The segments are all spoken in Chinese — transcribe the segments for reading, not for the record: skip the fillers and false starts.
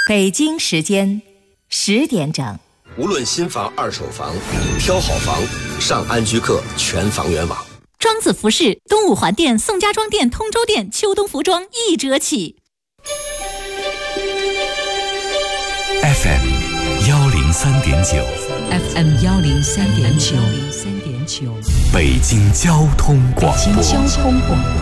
北京时间10点整。 无论新房、二手房，挑好房，上安居客全房源网。 庄子服饰东五环店、宋家庄店、通州店秋冬服装1折起。 FM 103.9 FM 103.9 北京交通广播。 北京交通广播。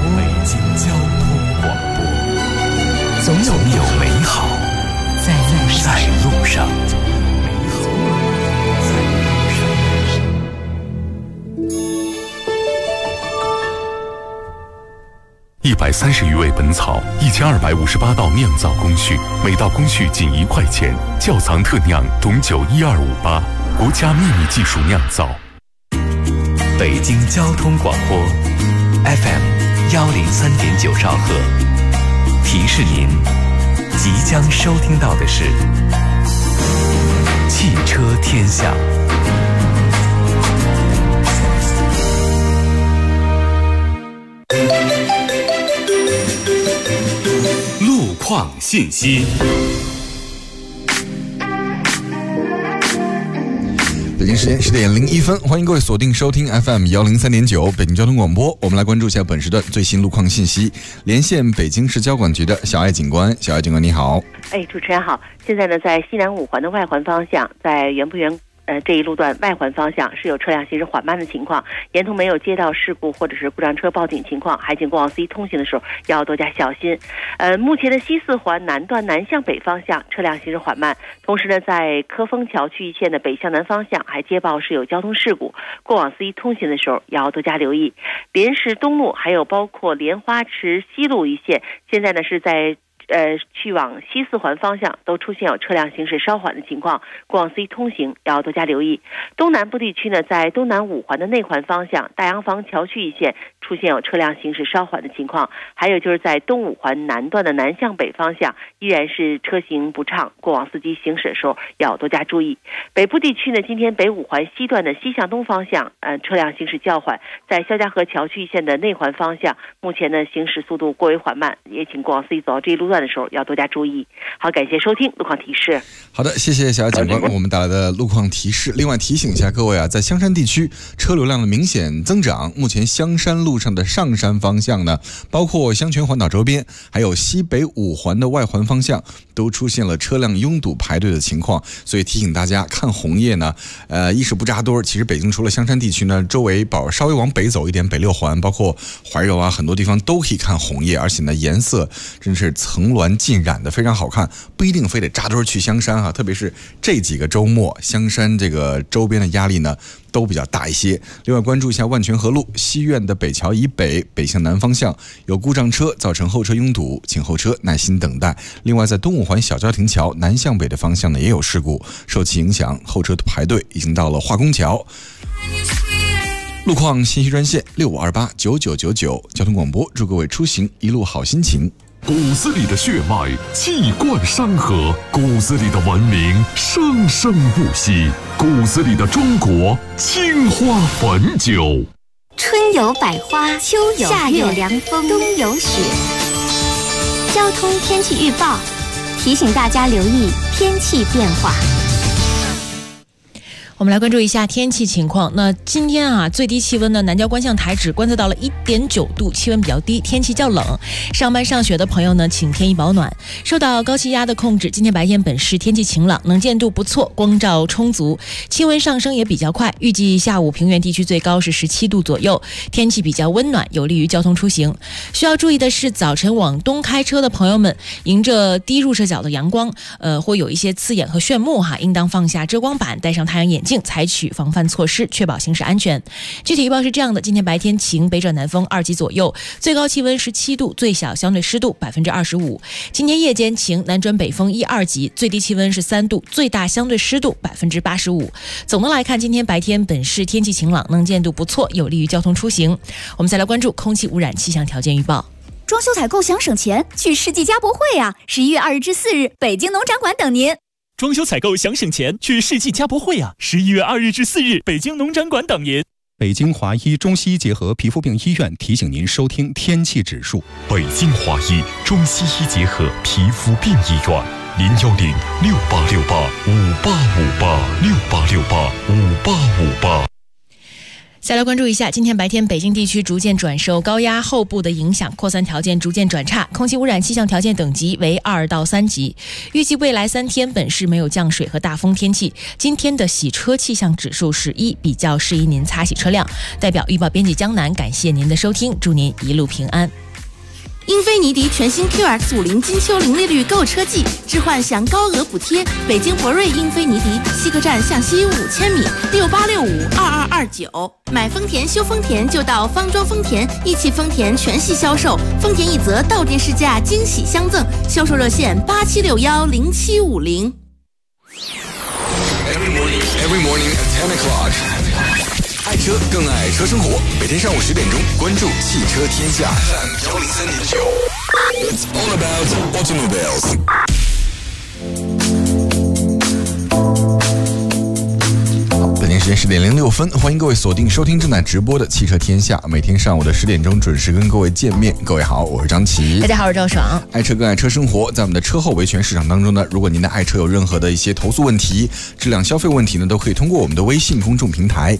总有美好在路上。130余味本草，1258道酿造工序，每道工序仅1块钱。窖藏特酿董酒12588，国家秘密技术酿造。北京交通广播 FM 103.9兆赫，提示您即将收听到的是汽车天下。路况信息。 北京时间10点01分，欢迎各位锁定收听 FM 103.9北京交通广播。我们来关注一下本时段最新路况信息，连线北京市交管局的小艾警官。小艾警官你好。 主持人好。现在呢，在西南5环的外环方向，在原不原这一路段外环方向是有车辆行驶缓慢的情况，沿途没有接到事故或者是故障车报警情况，还请过往司机通行的时候要多加小心。目前的西4环南段南向北方向车辆行驶缓慢，同时呢，在科丰桥区域线的北向南方向还接报是有交通事故，过往司机通行的时候要多加留意。莲石东路还有包括莲花池西路一线，现在呢是在去往西4环方向都出现有车辆行驶稍缓的情况，过往司机通行要多加留意。东南部地区呢，在东南5环的内环方向大洋房桥区一线出现有车辆行驶稍缓的情况，还有就是在东5环南段的南向北方向依然是车行不畅，过往司机行驶的时候要多加注意。北部地区呢，今天北5环西段的西向东方向车辆行驶较缓，在肖家河桥区一线的内环方向目前呢行驶速度过为缓慢，也请过往司机走到这一路段的时候要多加注意。好，感谢收听路况提示。 好的，谢谢小艾警官为我们带来的路况提示。另外提醒一下各位啊，在香山地区车流量的明显增长，目前香山路上的上山方向呢，包括香泉环岛周边还有西北5环的外环方向都出现了车辆拥堵排队的情况，所以提醒大家看红叶呢一是不扎堆。其实北京除了香山地区呢，周围稍微往北走一点，北6环包括怀柔啊，很多地方都可以看红叶，而且呢颜色真是层峦尽染的非常好看，不一定非得扎堆去香山特别是这几个周末，香山这个周边的压力呢都比较大一些。另外关注一下万泉河路西苑的北桥以北北向南方向有故障车造成后车拥堵，请后车耐心等待。另外在东5环小交亭桥南向北的方向呢也有事故，受其影响后车排队已经到了化工桥。路况信息专线65289999，交通广播祝各位出行一路好心情。 骨子里的血脉气贯山河，骨子里的文明生生不息，骨子里的中国青花汾酒。 春有百花，秋有夏有凉风，冬有雪。交通天气预报提醒大家留意天气变化。 我们来关注一下天气情况。那今天最低气温呢，南郊观象台只观测到了1.9度，气温比较低，天气较冷。上班上学的朋友呢，请添衣保暖。受到高气压的控制，今天白天本市天气晴朗，能见度不错，光照充足，气温上升也比较快。预计下午平原地区最高是17度左右，天气比较温暖，有利于交通出行。需要注意的是，早晨往东开车的朋友们，迎着低入射角的阳光，会有一些刺眼和炫目应当放下遮光板，戴上太阳眼镜，采取防范措施，确保行驶安全。具体预报是这样的：今天白天晴，北转南风2级左右，最高气温17度，最小相对湿度25%。今天夜间晴，南转北风1、2级，最低气温是3度，最大相对湿度85%。总的来看，今天白天本市天气晴朗，能见度不错，有利于交通出行。我们再来关注空气污染气象条件预报。 装修采购想省钱，去世纪家博会啊！11月2日至4日，北京农展馆等您。 装修采购想省钱，去世纪家博会啊！11月2日至4日，北京农展馆等您。 北京华医中西医结合皮肤病医院提醒您收听天气指数。 北京华医中西医结合皮肤病医院 010-6868-5858，6858-5858。 再来关注一下，今天白天北京地区逐渐转受高压后部的影响，扩散条件逐渐转差，空气污染气象条件等级为2到3级。预计未来3天本市没有降水和大风天气。今天的洗车气象指数是1，比较适宜您擦洗车辆。代表预报编辑江南，感谢您的收听，祝您一路平安。 英菲尼迪全新 QX50金秋零利率购车季，置换享高额补贴。北京博瑞英菲尼迪西客站向西5000米，68652229。买丰田修丰田就到方庄丰田，一汽丰田全系销售，丰田一则到店试驾惊喜相赠，销售热线87610750。 Every morning at 10 o'clock. 爱车更爱车生活，每天上午10点钟，关注汽车天下 FM 103.9。It's all about automobiles。 北京时间10点06分，欢迎各位锁定收听正在直播的汽车天下，每天上午的10点钟准时跟各位见面。各位好，我是张琪。 大家好，我是赵爽。 爱车更爱车生活，在我们的车后维权市场当中呢，如果您的爱车有任何的一些投诉问题、质量消费问题呢，都可以通过我们的微信公众平台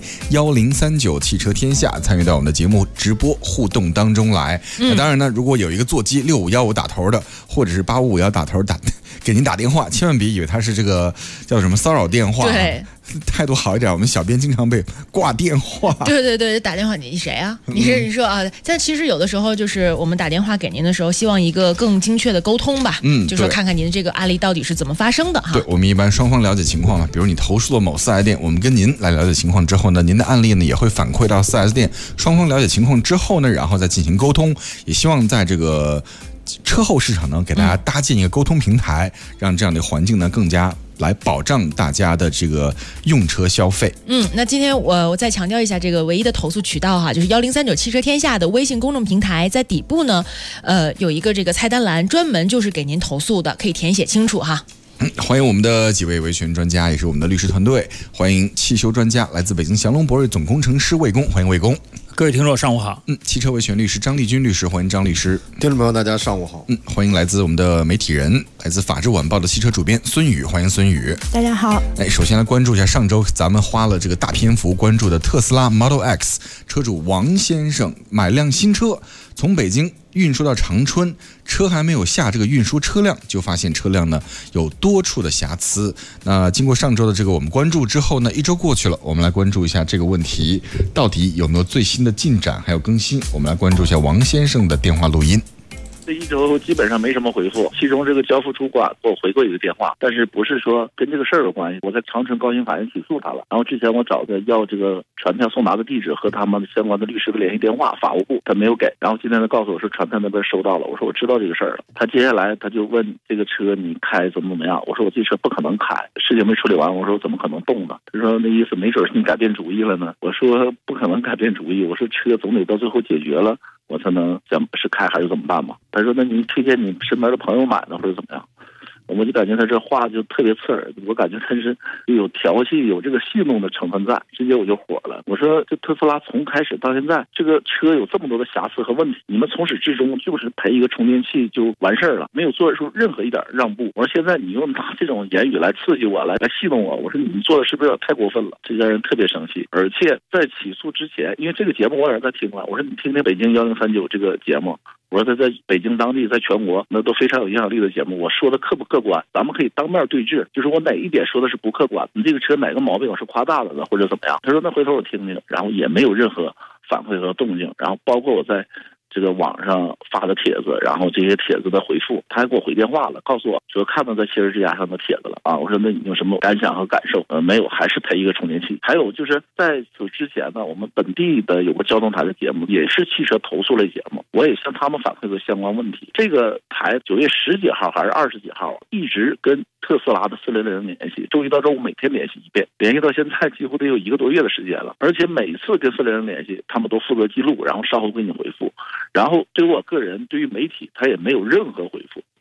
1039汽车天下参与到我们的节目直播互动当中来。那当然呢，如果有一个座机6515打头的，或者是8551打头给您打电话，千万别以为他是这个叫什么骚扰电话。 对。 态度好一点，我们小编经常被挂电话。 对，打电话你谁啊？你说啊？但其实有的时候就是我们打电话给您的时候，希望一个更精确的沟通吧。就说看看您的这个案例到底是怎么发生的哈。 对，我们一般双方了解情况嘛，比如你投诉了某4S店，我们跟您来了解情况之后呢，您的案例呢也会反馈到4S店，双方了解情况之后呢，然后再进行沟通，也希望在这个车后市场呢给大家搭建一个沟通平台，让这样的环境呢更加来保障大家的这个用车消费。 那今天我再强调一下这个唯一的投诉渠道哈，就是1039汽车天下的微信公众平台，在底部呢，有一个这个菜单栏，专门就是给您投诉的，可以填写清楚哈。 欢迎我们的几位维权专家，也是我们的律师团队。欢迎汽修专家，来自北京祥龙博瑞总工程师魏工，欢迎魏工。 各位听众上午好。 汽车维权律师张立军律师，欢迎张律师。 听众朋友大家上午好。 欢迎来自我们的媒体人，来自法制晚报的汽车主编孙宇，欢迎孙宇。 大家好。 首先来关注一下上周咱们花了这个大篇幅关注的特斯拉 Model X 车主王先生买辆新车，从北京运输到长春，车还没有下这个运输车辆，就发现车辆呢有多处的瑕疵。那经过上周的这个我们关注之后呢，1周过去了，我们来关注一下这个问题到底有没有最新的进展还有更新。我们来关注一下王先生的电话录音。 这1周基本上没什么回复，其中这个交付主管给我回过一个电话，但是不是说跟这个事儿有关系。我在长春高新法院起诉他了，然后之前我找他要这个传票送达的地址和他们相关的律师的联系电话，法务部他没有给，然后今天他告诉我说传票那边收到了，我说我知道这个事儿了。他接下来他就问这个车你开怎么样，我说我这车不可能开，事情没处理完，我说怎么可能动呢？他说那意思没准你改变主意了呢。我说不可能改变主意，我说车总得到最后解决了我才能想是开还是怎么办嘛。他说那你推荐你身边的朋友买呢或者怎么样。我就感觉他这话就特别刺耳，我感觉他是有调戏有这个戏弄的成分在，直接我就火了。我说这特斯拉从开始到现在这个车有这么多的瑕疵和问题，你们从始至终就是赔一个充电器就完事儿了，没有做出任何一点让步。我说现在你又拿这种言语来刺激我来戏弄我，我说你做的是不是有点太过分了？这家人特别生气。而且在起诉之前，因为这个节目我也在听了，我说你听听北京1039这个节目，我说他在北京当地在全国那都非常有影响力的节目，我说的客不客观咱们可以当面对质，就是我哪一点说的是不客观，你这个车哪个毛病我是夸大了的或者怎么样。他说那回头我听听，然后也没有任何反馈和动静，然后包括我在这个网上发的帖子，然后这些帖子的回复，他还给我回电话了，告诉我说看到在汽车之家上的帖子了啊。我说那你有什么感想和感受？没有，还是赔一个充电器。还有就是在此之前呢，我们本地的有个交通台的节目，也是汽车投诉类节目，我也向他们反馈了相关问题。这个台9月10几号还是20几号，一直跟特斯拉的400联系，周一到周五每天联系一遍，联系到现在几乎得有1个多月的时间了。而且每次跟400联系，他们都负责记录，然后稍后给你回复。然后对于我个人，对于媒体，他也没有任何回复。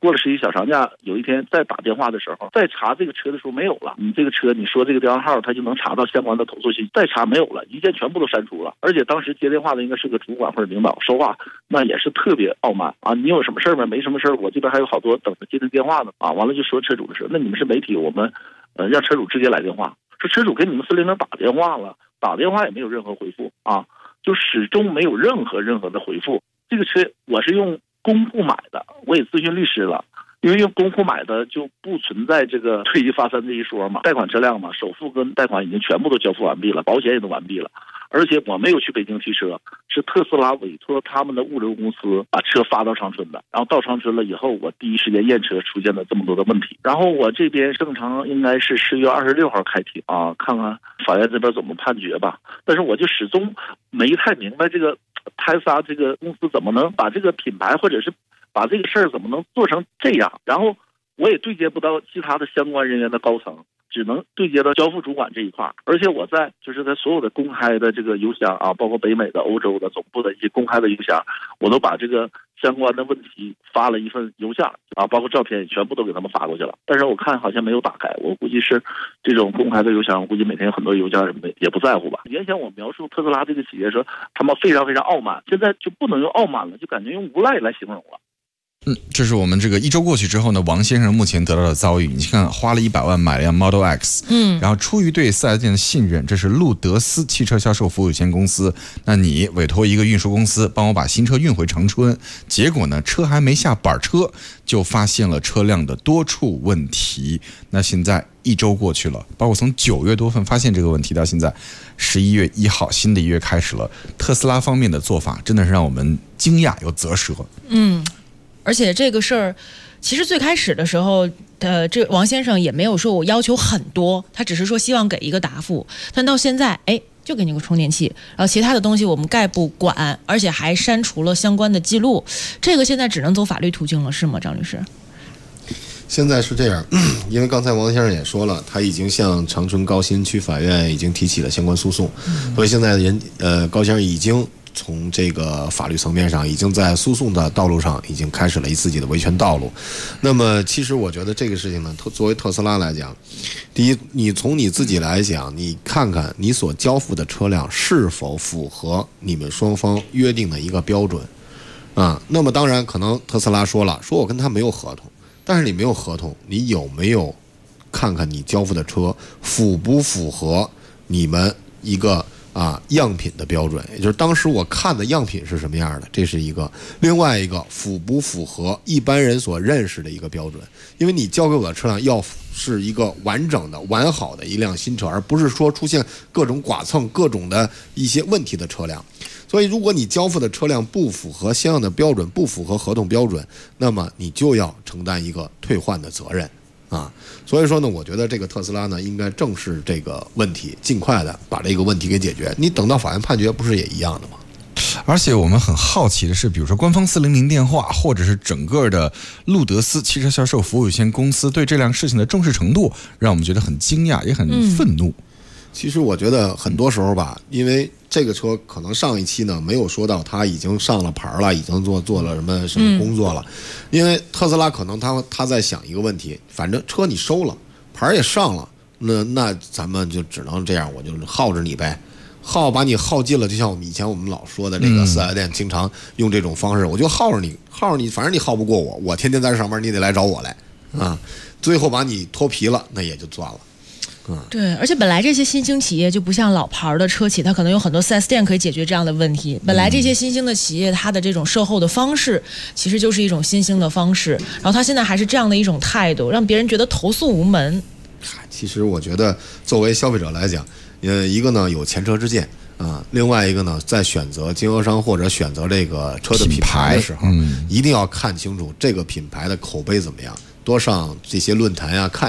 过了11小长假，有一天再打电话的时候，再查这个车的时候没有了，你这个车你说这个电话号，他就能查到相关的投诉信息，再查没有了，一键全部都删除了。而且当时接电话的应该是个主管或者领导，说话那也是特别傲慢啊，你有什么事吗？没什么事，我这边还有好多等着接听电话呢啊。完了就说车主的事，那你们是媒体，我们让车主直接来电话，说车主给你们400打电话了，打电话也没有任何回复啊，就始终没有任何的回复。这个车我是用公铺买的，我也咨询律师了，因为用公铺买的就不存在这个退一发三这一说嘛，贷款车辆嘛，首付跟贷款已经全部都交付完毕了，保险也都完毕了，而且我没有去北京提车，是特斯拉委托他们的物流公司把车发到长春的，然后到长春了以后，我第一时间验车出现了这么多的问题，然后我这边正常应该是10月26号开庭啊，看看法院这边怎么判决吧，但是我就始终没太明白这个特斯拉这个公司怎么能把这个品牌或者是把这个事儿怎么能做成这样，然后我也对接不到其他的相关人员的高层，只能对接到交付主管这一块，而且我在所有的公开的这个邮箱啊，包括北美的、欧洲的总部的一些公开的邮箱，我都把这个相关的问题发了一份邮件啊，包括照片全部都给他们发过去了，但是我看好像没有打开，我估计是这种公开的邮箱，我估计每天有很多邮件也不在乎吧。原先我描述特斯拉这个企业说他们非常傲慢，现在就不能用傲慢了，就感觉用无赖来形容了。 这是我们这个1周过去之后呢，王先生目前得到的遭遇。你看，花了100万买了辆 Model X， 然后出于对4S店的信任，这是路德斯汽车销售服务有限公司，那你委托一个运输公司帮我把新车运回长春，结果呢，车还没下板车，就发现了车辆的多处问题。那现在1周过去了，包括从9月多份发现这个问题到现在11月1号，新的一月开始了，特斯拉方面的做法真的是让我们惊讶又啧舌。 而且这个事儿，其实最开始的时候，这王先生也没有说我要求很多，他只是说希望给一个答复。但到现在，就给你个充电器，然后其他的东西我们概不管，而且还删除了相关的记录。这个现在只能走法律途径了，是吗，张律师？ 现在是这样，因为刚才王先生也说了，他已经向长春高新区法院已经提起了相关诉讼，所以现在高先生已经从这个法律层面上，已经在诉讼的道路上已经开始了自己的维权道路。那么，其实我觉得这个事情呢，作为特斯拉来讲，第一，你从你自己来讲，你看看你所交付的车辆是否符合你们双方约定的一个标准啊。那么当然，可能特斯拉说了，说我跟他没有合同，但是你没有合同，你有没有看看你交付的车符不符合你们一个样品的标准，也就是当时我看的样品是什么样的，这是一个。另外一个，符不符合一般人所认识的一个标准，因为你交给我的车辆要是一个完整的完好的一辆新车，而不是说出现各种剐蹭各种的一些问题的车辆。所以如果你交付的车辆不符合相应的标准，不符合合同标准，那么你就要承担一个退换的责任所以说呢，我觉得这个特斯拉呢应该正视这个问题，尽快的把这个问题给解决。你等到法院判决不是也一样的吗？ 而且我们很好奇的是，比如说官方400电话，或者是整个的路德斯汽车销售服务有限公司对这辆事情的重视程度，让我们觉得很惊讶，也很愤怒。 其实我觉得很多时候吧，因为这个车可能上一期呢没有说到他已经上了牌了，已经做了什么工作了。因为特斯拉可能他在想一个问题，反正车你收了，牌也上了，那咱们就只能这样，我就耗着你呗，把你耗尽了。就像以前我们老说的这个4S店经常用这种方式，我就耗着你，反正你耗不过我天天在这上班，你得来找我来最后把你脱皮了，那也就算了。 对，而且本来这些新兴企业就不像老牌的车企，它可能有很多 4S 店可以解决这样的问题。本来这些新兴的企业，它的这种售后的方式其实就是一种新兴的方式，然后它现在还是这样的一种态度，让别人觉得投诉无门。 其实我觉得作为消费者来讲，一个呢有前车之鉴另外一个呢在选择经销商或者选择这个车的品牌的时候，一定要看清楚这个品牌的口碑怎么样，多上这些论坛看一看。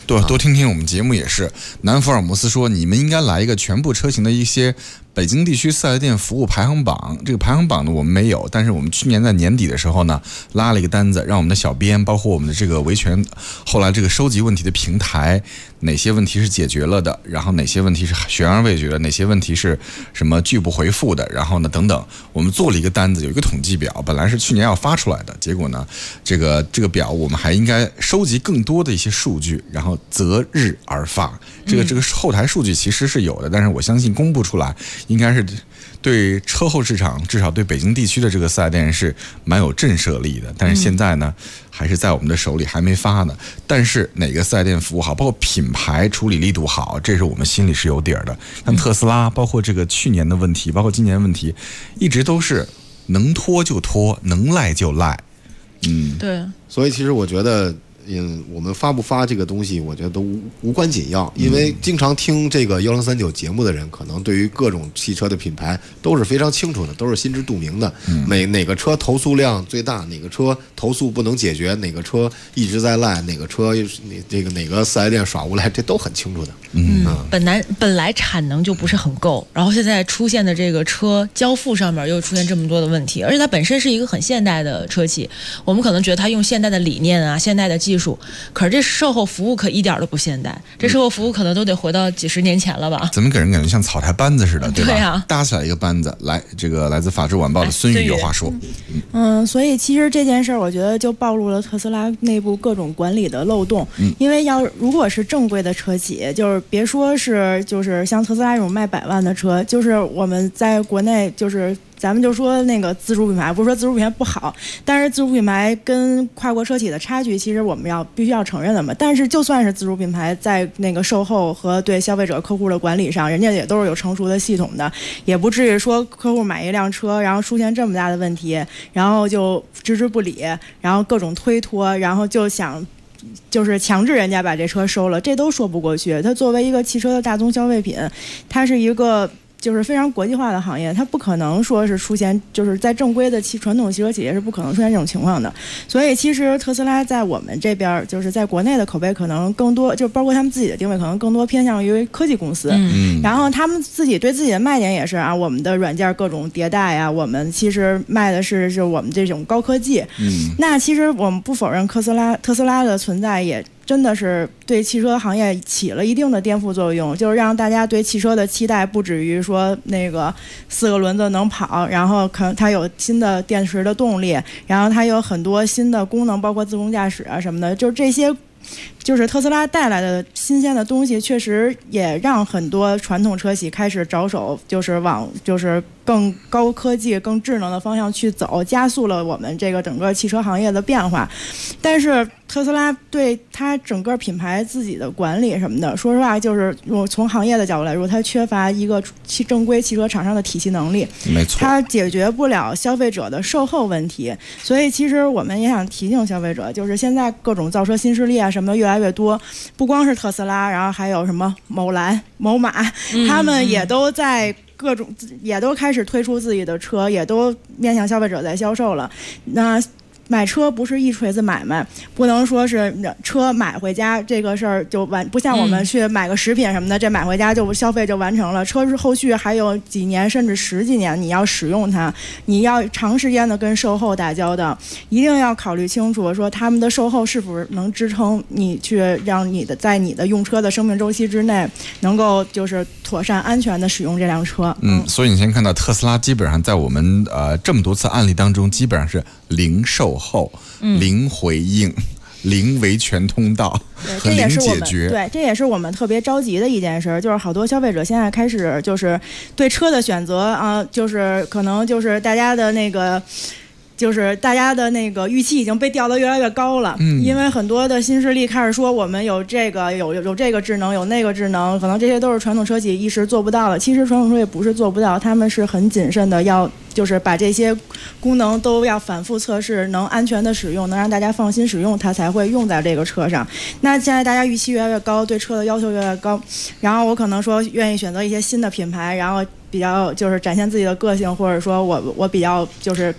多听听我们节目也是。南福尔摩斯说，你们应该来一个全部车型的一些北京地区4S店服务排行榜。这个排行榜呢我们没有，但是我们去年在年底的时候呢拉了一个单子，让我们的小编包括我们的这个维权后来这个收集问题的平台，哪些问题是解决了的，然后哪些问题是悬而未决的，哪些问题是什么拒不回复的，然后呢等等，我们做了一个单子，有一个统计表，本来是去年要发出来的，结果呢这个表我们还应该收集更多的一些数据，然后择日而发。这个后台数据其实是有的，但是我相信公布出来应该是对车后市场，至少对北京地区的这个4S店是蛮有震慑力的。但是现在呢还是在我们的手里，还没发呢。但是哪个4S店服务好，包括品牌处理力度好，这是我们心里是有底儿的。像特斯拉，包括这个去年的问题，包括今年的问题，一直都是能拖就拖，能赖就赖。 对。 所以其实我觉得我们发不发这个东西，我觉得都无关紧要，因为经常听这个1039节目的人，可能对于各种汽车的品牌都是非常清楚的，都是心知肚明的。哪个车投诉量最大，哪个车投诉不能解决，哪个车一直在赖，哪个车哪个4S店耍无赖，这都很清楚的。 本来产能就不是很够，然后现在出现的这个车交付上面又出现这么多的问题，而且它本身是一个很现代的车企，我们可能觉得它用现代的理念啊，现代的技术，可是这售后服务可一点都不现代，这售后服务可能都得回到几十年前了吧？ 怎么给人感觉像草台班子似的，对吧？ 对啊， 搭起来一个班子来。这个来自《法制晚报》的孙宇有话说。 所以其实这件事儿，我觉得就暴露了特斯拉内部各种管理的漏洞。因为如果是正规的车企，就是别说是就是像特斯拉这种卖100万的车，就是我们在国内就是咱们就说那个自主品牌，不是说自主品牌不好，但是自主品牌跟跨国车企的差距，其实我们必须要承认的嘛。但是就算是自主品牌，在那个售后和对消费者客户的管理上，人家也都是有成熟的系统的，也不至于说客户买一辆车，然后出现这么大的问题，然后就置之不理，然后各种推脱，然后就想就是强制人家把这车收了，这都说不过去。它作为一个汽车的大宗消费品，它是一个就是非常国际化的行业，它不可能说是出现，就是在正规的传统汽车企业是不可能出现这种情况的。所以其实特斯拉在我们这边，就是在国内的口碑可能更多，就包括他们自己的定位可能更多偏向于科技公司。然后他们自己对自己的卖点也是啊，我们的软件各种迭代啊，我们其实卖的是就我们这种高科技。那其实我们不否认特斯拉的存在也真的是对汽车行业起了一定的颠覆作用，就是让大家对汽车的期待不止于说那个4个轮子能跑，然后可能它有新的电池的动力，然后它有很多新的功能，包括自动驾驶啊什么的，就是这些。就是特斯拉带来的新鲜的东西，确实也让很多传统车企开始着手，就是往就是更高科技、更智能的方向去走，加速了我们这个整个汽车行业的变化。但是特斯拉对它整个品牌自己的管理什么的，说实话，就是我从行业的角度来说，它缺乏一个正规汽车厂商的体系能力， 没错， 它解决不了消费者的售后问题。所以其实我们也想提醒消费者，就是现在各种造车新势力啊什么的越来越多，不光是特斯拉，然后还有什么某蓝、某马，他们也都在各种也都开始推出自己的车，也都面向消费者在销售了。那买车不是一锤子买卖，不能说是车买回家这个事儿就完，不像我们去买个食品什么的，这买回家就消费就完成了。车是后续还有几年甚至10几年你要使用它，你要长时间的跟售后打交道，一定要考虑清楚说他们的售后是否能支撑你去让你的在你的用车的生命周期之内能够就是妥善安全的使用这辆车。 所以你先看到特斯拉基本上在我们这么多次案例当中，基本上是零售后、零回应、零维权通道和零解决。 对，这也是我们特别着急的一件事，就是好多消费者现在开始就是对车的选择啊，就是可能就是大家的那个。就是大家的那个预期已经被调得越来越高了，因为很多的新势力开始说我们有这个有这个智能，有那个智能，可能这些都是传统车企一时做不到的。其实传统车也不是做不到，他们是很谨慎的，要就是把这些功能都要反复测试，能安全的使用，能让大家放心使用，它才会用在这个车上。那现在大家预期越来越高，对车的要求越来越高，然后我可能说愿意选择一些新的品牌，然后比较就是展现自己的个性，或者说我比较就是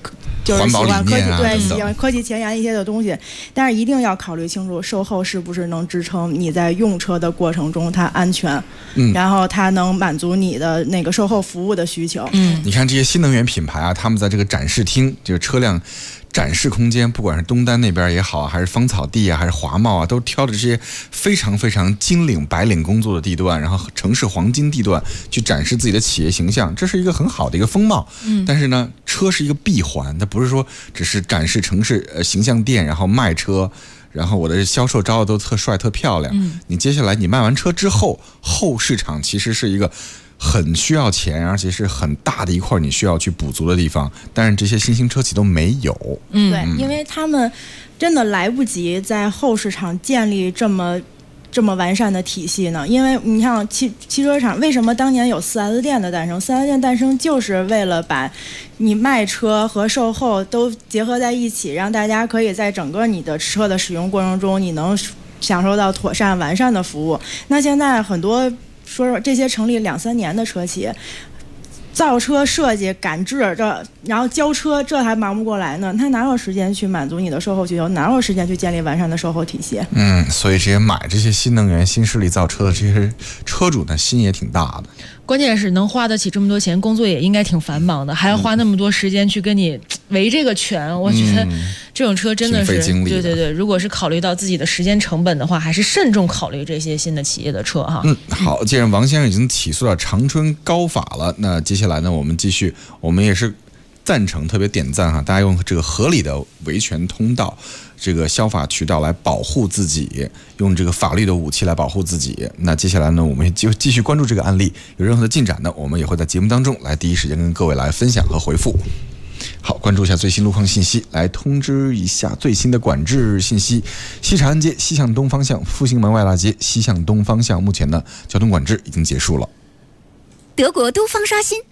就是喜欢科技，对， 喜欢科技前沿一些的东西，但是一定要考虑清楚售后是不是能支撑你在用车的过程中它安全，然后它能满足你的那个售后服务的需求。 你看这些新能源品牌啊，他们在这个展示厅，就是车辆展示空间，不管是东单那边也好，还是芳草地啊，还是华贸啊，都挑的这些非常非常金领白领工作的地段，然后城市黄金地段去展示自己的企业形象，这是一个很好的一个风貌。但是呢，车是一个闭环，它不是说只是展示城市形象店，然后卖车，然后我的销售招的都特帅特漂亮。你接下来你卖完车之后，后市场其实是一个很需要钱，而且是很大的一块你需要去补足的地方，但是这些新兴车企都没有。 对，因为他们真的来不及在后市场建立这么完善的体系呢。因为你像汽车厂，为什么当年有 4S 店的诞生？4S 店诞生就是为了把你卖车和售后都结合在一起，让大家可以在整个你的车的使用过程中，你能享受到妥善完善的服务。那现在很多说这些成立2-3年的车企，造车设计赶制然后交车，这还忙不过来呢，他哪有时间去满足你的售后需求，哪有时间去建立完善的售后体系？ 所以这些买这些新能源新势力造车的这些车主呢，心也挺大的。 关键是能花得起这么多钱，工作也应该挺繁忙的，还要花那么多时间去跟你围这个圈。我觉得这种车真的是对，如果是考虑到自己的时间成本的话，还是慎重考虑这些新的企业的车哈。 好，既然王先生已经起诉到长春高法了，那接下来呢，我们继续，我们也是赞成，特别点赞哈，大家用这个合理的维权通道，这个消法渠道来保护自己，用这个法律的武器来保护自己。那接下来呢，我们就继续关注这个案例，有任何的进展呢，我们也会在节目当中来第一时间跟各位来分享和回复。好，关注一下最新路况信息，来通知一下最新的管制信息。西长安街西向东方向、复兴门外大街西向东方向，目前呢交通管制已经结束了。 德国都方刷新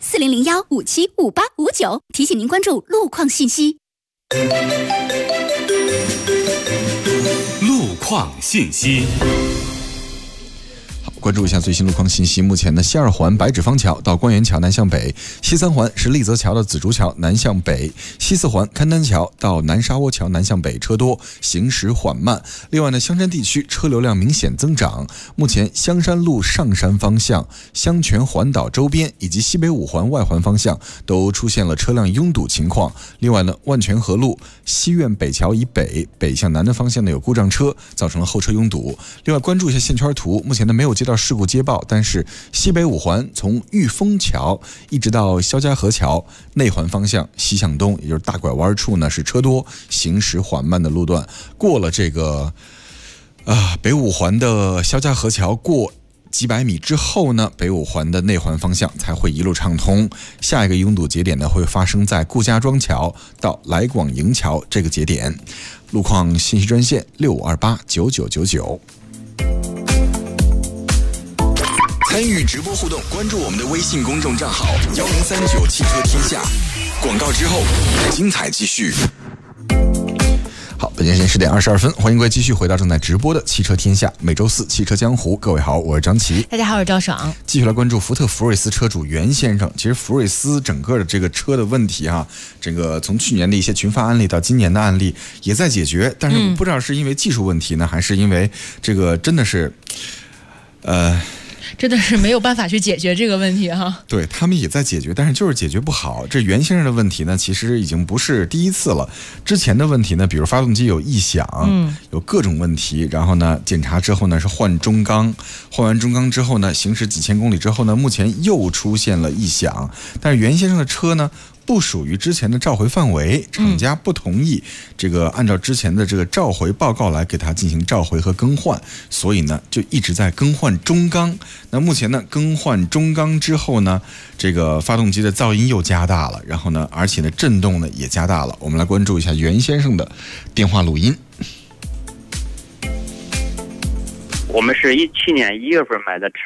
4001575859，提醒您关注路况信息。 路况信息。 关注一下最新路况信息。目前的西二环白纸坊桥到官园桥南向北，西三环是立泽桥的紫竹桥南向北，西四环勘丹桥到南沙窝桥南向北车多，行驶缓慢。另外呢，香山地区车流量明显增长，目前香山路上山方向、香泉环岛周边以及西北五环外环方向都出现了车辆拥堵情况。另外呢，万泉河路西苑北桥以北北向南的方向呢有故障车，造成了后车拥堵。另外关注一下线圈图，目前呢没有接到事故接报，但是西北五环从玉峰桥一直到肖家河桥内环方向西向东，也就是大拐弯处呢是车多，行驶缓慢的路段。过了这个北五环的肖家河桥，过几百米之后呢，北五环的内环方向才会一路畅通。下一个拥堵节点呢会发生在顾家庄桥到来广营桥这个节点。路况信息专线65289999。 参与直播互动，关注我们的微信公众账号1039汽车天下。广告之后，精彩继续。 好，北京时间10点22分，欢迎各位继续回到正在直播的汽车天下，每周四汽车江湖。各位好，我是张琪。 大家好，我是赵爽。 继续来关注福特福睿斯车主袁先生。其实福睿斯整个的这个车的问题啊，这个从去年的一些群发案例到今年的案例也在解决，但是我不知道是因为技术问题呢，还是因为这个真的是真的是没有办法去解决这个问题哈。 对，他们也在解决，但是就是解决不好。这袁先生的问题呢，其实已经不是第一次了。之前的问题呢，比如发动机有异响，有各种问题，然后呢检查之后呢是换中缸，换完中缸之后呢，行驶几千公里之后呢，目前又出现了异响。但是袁先生的车呢不属于之前的召回范围，厂家不同意这个按照之前的这个召回报告来给他进行召回和更换，所以呢就一直在更换中缸。那目前呢更换中缸之后呢，这个发动机的噪音又加大了，然后呢而且呢震动呢也加大了。我们来关注一下袁先生的电话录音。 我们是17年1月份买的车，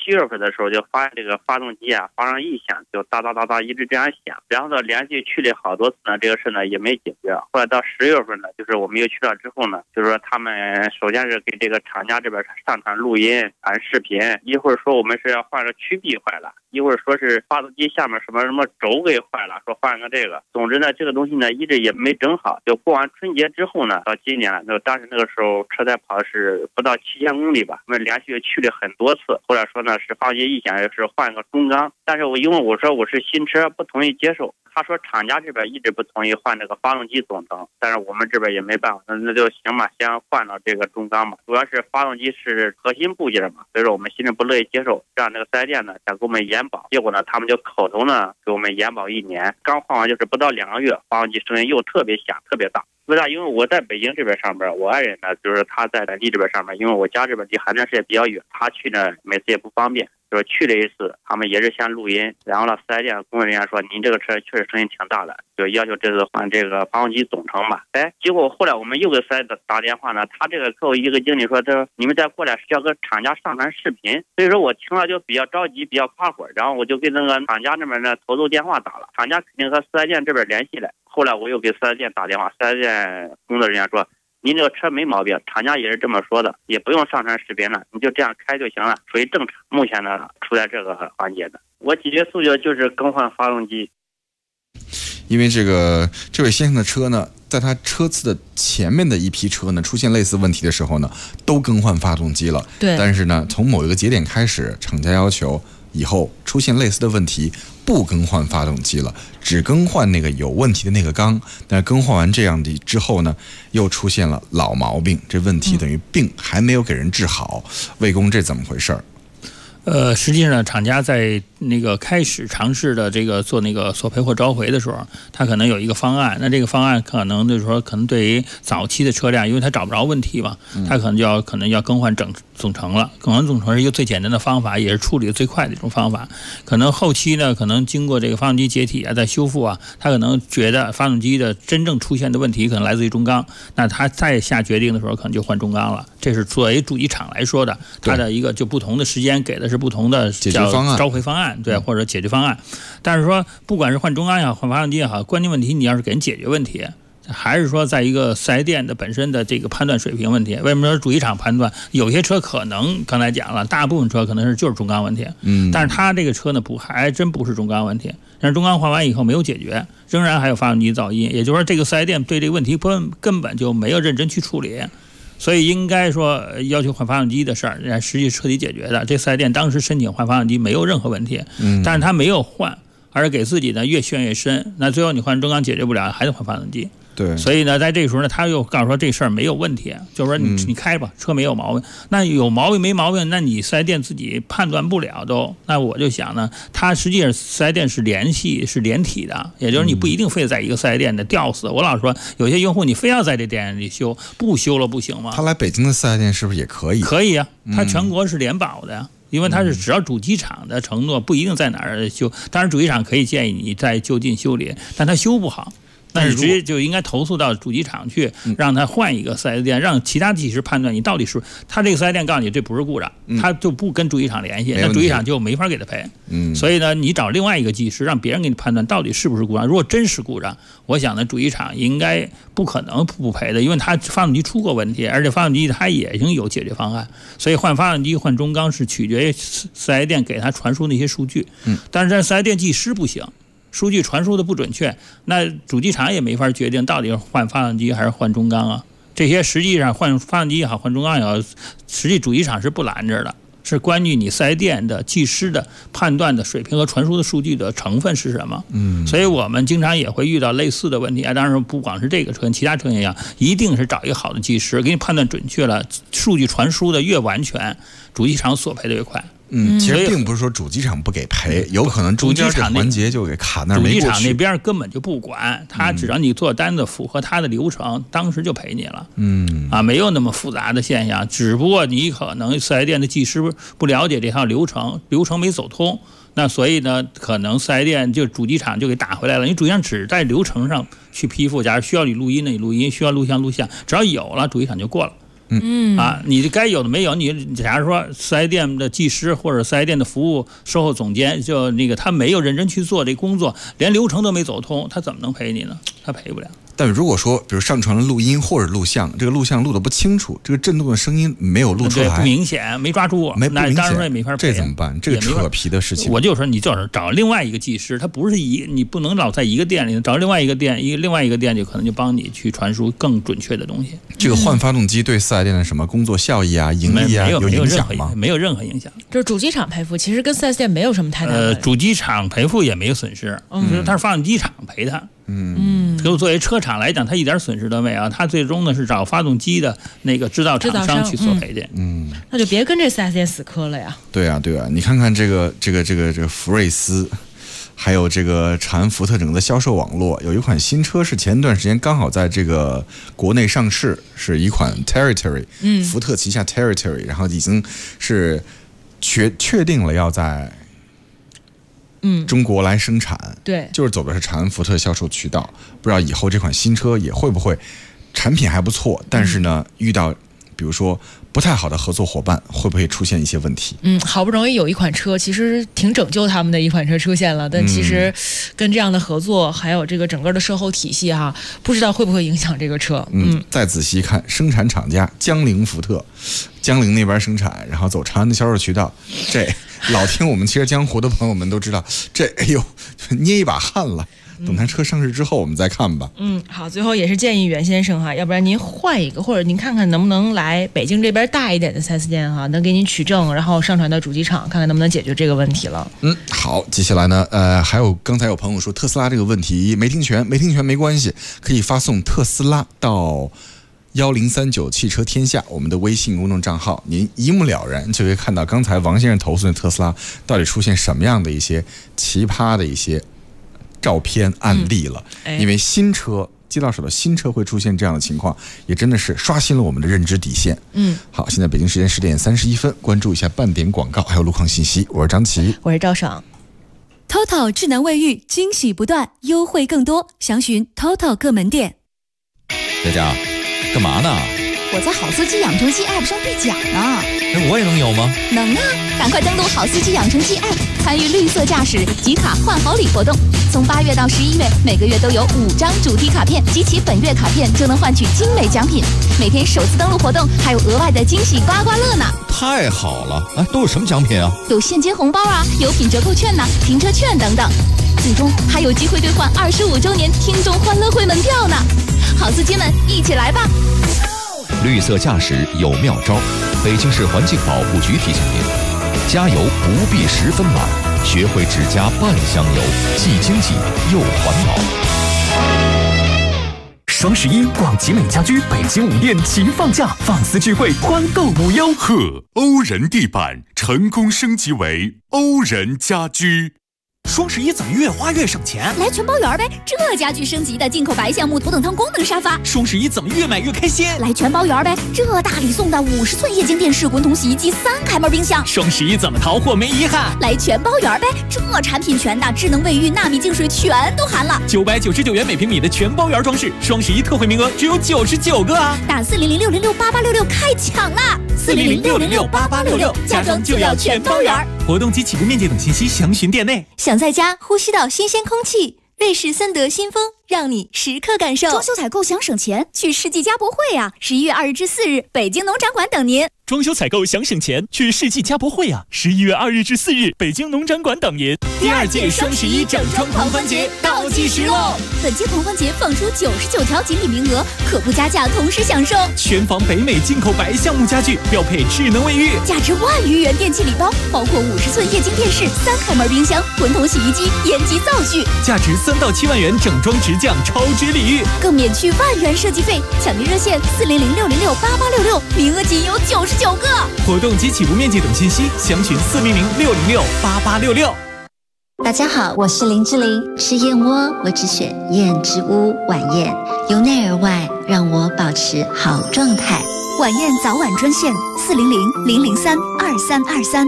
月份的时候就发现这个发动机啊发生异响，就哒哒哒哒一直这样响，然后呢连续去了好多次呢，这个事呢也没解决。后来到10月份呢，就是我们又去了之后呢，就是说他们首先是给这个厂家这边上传录音、传视频，一会儿说我们是要换个曲臂坏了，一会儿说是发动机下面什么轴给坏了，说换个这个。总之呢，这个东西呢一直也没整好。就过完春节之后呢，到今年，当时那个时候车才跑的是不到7000公里吧，我们连续去了很多次。后来说呢是发动机异响，是换个中缸，但是因为我说我是新车，不同意接受。他说厂家这边一直不同意换这个发动机总成，但是我们这边也没办法，那就行吧，先换到这个中缸吧。主要是发动机是核心部件嘛，所以说我们心里不乐意接受，让那个4S店呢想给我们延保，结果呢他们就口头呢给我们延保1年，刚换完就是不到2个月，发动机声音又特别响，特别大。为啥？因为我在北京这边上班，我爱人呢就是他在本地这边上班，因为我家这边离邯郸市也比较远，他去呢每次也不方便。就是去了一次，他们也是先录音，然后呢4S店工作人员说您这个车确实声音挺大的，就要求这次换这个发动机总成吧。结果后来我们又给4S店打电话呢，他这个客户一个经理说，这你们再过来是要跟厂家上传视频，所以说我听了就比较着急，比较怕火，然后我就给那个厂家那边的投诉电话打了，厂家肯定和4S店这边联系了。后来我又给4S店打电话，4S店工作人员说，您这个车没毛病，厂家也是这么说的，也不用上传视频了，你就这样开就行了，属于正常。目前呢出在这个环节的，我解决诉求就是更换发动机。 因为这位先生的车呢，在他车次的前面的一批车呢出现类似问题的时候呢，都更换发动机了。 对。 但是呢，从某一个节点开始，厂家要求以后出现类似的问题不更换发动机了，只更换那个有问题的那个缸。但是更换完这样的之后呢，又出现了老毛病，这问题等于病还没有给人治好。魏工，这怎么回事儿？ 实际上呢，厂家在那个开始尝试的这个做那个索赔或召回的时候，他可能有一个方案。那这个方案可能就是说，可能对于早期的车辆，因为他找不着问题嘛，他可能要更换总成了。更换总成是一个最简单的方法，也是处理的最快的一种方法。可能后期呢，可能经过这个发动机解体啊，再修复啊，他可能觉得发动机的真正出现的问题可能来自于中缸，那他再下决定的时候，可能就换中缸了。这是作为主机厂来说的，他的一个就不同的时间给的是不同的解决方案、 召回方案，对，或者解决方案。但是说，不管是换中缸也好，换发动机也好，关键问题你要是给人解决问题，还是说在一个4S店的本身的这个判断水平问题。为什么说主机厂判断有些车可能刚才讲了，大部分车可能就是中缸问题，但是他这个车呢还真不是中缸问题。但是中缸换完以后没有解决，仍然还有发动机噪音，也就是说这个4S店对这个问题根本就没有认真去处理。所以应该说要求换发动机的事儿，人家实际彻底解决的。这4S店当时申请换发动机没有任何问题，但是他没有换，而给自己呢越陷越深。那最后你换中缸解决不了，还得换发动机。 对， 所以呢，在这个时候呢，他又告诉说这事儿没有问题，就是说你开吧，车没有毛病。那有毛病没毛病，那你4S店自己判断不了都。那我就想呢，他实际上4S店是联体的，也就是你不一定非得在一个4S店的吊死。我老说有些用户你非要在这店里修，不修了不行吗？ 他来北京的4S店是不是也可以？ 可以啊，他全国是联保的呀。因为它是只要主机厂的承诺，不一定在哪儿修。当然，主机厂可以建议你在就近修理，但他修不好。那你直接就应该投诉到主机厂去，让他换一个4S店，让其他技师判断你到底是他这个4S店告诉你这不是故障，他就不跟主机厂联系，那主机厂就没法给他赔。所以呢，你找另外一个技师，让别人给你判断到底是不是故障。如果真是故障，我想呢，主机厂应该不可能不赔的，因为他发动机出过问题，而且发动机它也已经有解决方案。所以换发动机、换中缸是取决于4S店给他传输那些数据。但是在4S店技师不行。数据传输的不准确，那主机厂也没法决定到底是换发动机还是换中缸啊。这些实际上换发动机也好，换中缸也好，实际主机厂是不拦着的，是关于你4S店的技师的判断的水平和传输的数据的成分是什么。所以我们经常也会遇到类似的问题啊。当然不光是这个车，其他车也一样，一定是找一个好的技师给你判断准确了，数据传输的越完全，主机厂索赔的越快。 其实并不是说主机厂不给赔，有可能中间这环节就给卡那儿没过去。 主机厂那边根本就不管，他只要你做单子符合他的流程，当时就赔你了。没有那么复杂的现象，只不过你可能4S店的技师不了解这套流程没走通，那所以呢，可能4S店就主机厂就给打回来了。你主机厂只在流程上去批复，假如需要你录音的你录音，需要录像，只要有了主机厂就过了。 你该有的没有，你假如说4S店的技师或者4S店的服务售后总监，就那个他没有认真去做这工作，连流程都没走通，他怎么能赔你呢？他赔不了。 但如果说，比如上传了录音或者录像，这个录像录得不清楚，这个震动的声音没有录出来， 不明显，没抓住， 那当然也没法赔。 这怎么办？这个扯皮的事情。 我就说，你就是找另外一个技师，他不是你不能老在一个店里，找另外一个店，另外一个店就可能就帮你去传输更准确的东西。 这个换发动机对4S店的什么工作效益啊、盈利啊有影响吗？ 没有任何影响。 就是主机厂赔付，其实跟4S店没有什么太大的。 主机厂赔付也没有损失，就是他是发动机厂赔他。就作为车厂来讲，他一点损失都没有，他最终呢是找发动机的那个制造厂商去索赔去。 那就别跟这4S店死磕了呀。 对啊，你看看这个福睿斯，还有这个长安福特整个的销售网络，有一款新车是前段时间刚好在这个国内上市，是一款 Territory，福特旗下 Territory， 然后已经是确定了要在中国来生产， 对， 就是走的是长安福特销售渠道。不知道以后这款新车也会不会产品还不错，但是呢，遇到比如说不太好的合作伙伴，会不会出现一些问题？ 好不容易有一款车，其实挺拯救他们的一款车出现了，但其实跟这样的合作，还有这个整个的售后体系不知道会不会影响这个车。 再仔细看，生产厂家江铃福特，江铃那边生产，然后走长安的销售渠道，这老听我们骑着江湖的朋友们都知道，这捏一把汗了。等它车上市之后我们再看吧。 好，最后也是建议袁先生要不然您换一个，或者您看看能不能来北京这边大一点的4S店能给您取证，然后上传到主机厂，看看能不能解决这个问题了。 好，接下来呢，还有刚才有朋友说特斯拉这个问题没听全没关系，可以发送特斯拉到1039汽车天下我们的微信公众账号，您一目了然就可以看到刚才王先生投诉的特斯拉到底出现什么样的一些奇葩的一些照片案例了。因为新车接到手的新车会出现这样的情况，也真的是刷新了我们的认知底线。好，现在北京时间10点31分，关注一下半点广告还有路况信息。我是张琪， 我是赵爽。 TOTO 智能卫浴惊喜不断，优惠更多，详询 TOTO 各门店。 佳佳，干嘛呢？ 我在好司机养成记 App 上兑奖呢。 我也能有吗？ 能啊！赶快登录好司机养成记 App， 参与绿色驾驶集卡换好礼活动。从8月到11月，每个月都有5张主题卡片，集齐本月卡片就能换取精美奖品。每天首次登录活动还有额外的惊喜刮刮乐呢！ 太好了！都有什么奖品啊？ 有现金红包有品折扣券停车券等等。最终还有机会兑换25周年听众欢乐会门票呢！好司机们，一起来吧！ 绿色驾驶有妙招，北京市环境保护局提醒您：加油不必10分满，学会只加半箱油，既经济又环保。 双11逛集美家居北京5店齐放假，放肆聚会欢购无忧。 欧人地板成功升级为欧人家居。 双11怎么越花越省钱？ 来全包圆呗！这家具升级的进口白橡木头等舱功能沙发。 双11怎么越买越开心？ 来全包圆呗！这大礼送的50寸液晶电视、滚筒洗衣机、3开门冰箱。 双11怎么淘货没遗憾？ 来全包圆呗！这产品全的，智能卫浴、纳米净水全都含了。 999元每平米的全包圆装饰，双11特惠名额只有99个啊！ 打400-606-8866开抢啦！400-606-8866，家装就要全包圆。 活动及起步面积等信息详询店内。 想在家呼吸到新鲜空气，瑞士森德新风让你时刻感受。 装修采购想省钱，去世纪家博会11月2日至4日，北京农展馆等您。 装修采购想省钱，去世纪家博会11月2日至4日，北京农展馆等您。 第2届双11整装狂欢节倒计时喽！ 本届狂欢节放出99条锦鲤名额，可不加价同时享受。 全房北美进口白橡木家具，标配智能卫浴， 价值1万余元电器礼包，包括50寸液晶电视、3开门冰箱、滚筒洗衣机、烟机灶具， 价值3到7万元整装直降超值礼遇， 更免去1万元设计费。抢订热线400-606-8866，名额仅有99个。 活动及起步面积等信息详询400-606-8866。 大家好，我是林志玲。吃燕窝我只选燕之屋晚宴，由内而外让我保持好状态。 晚宴早晚专线400-003-2323。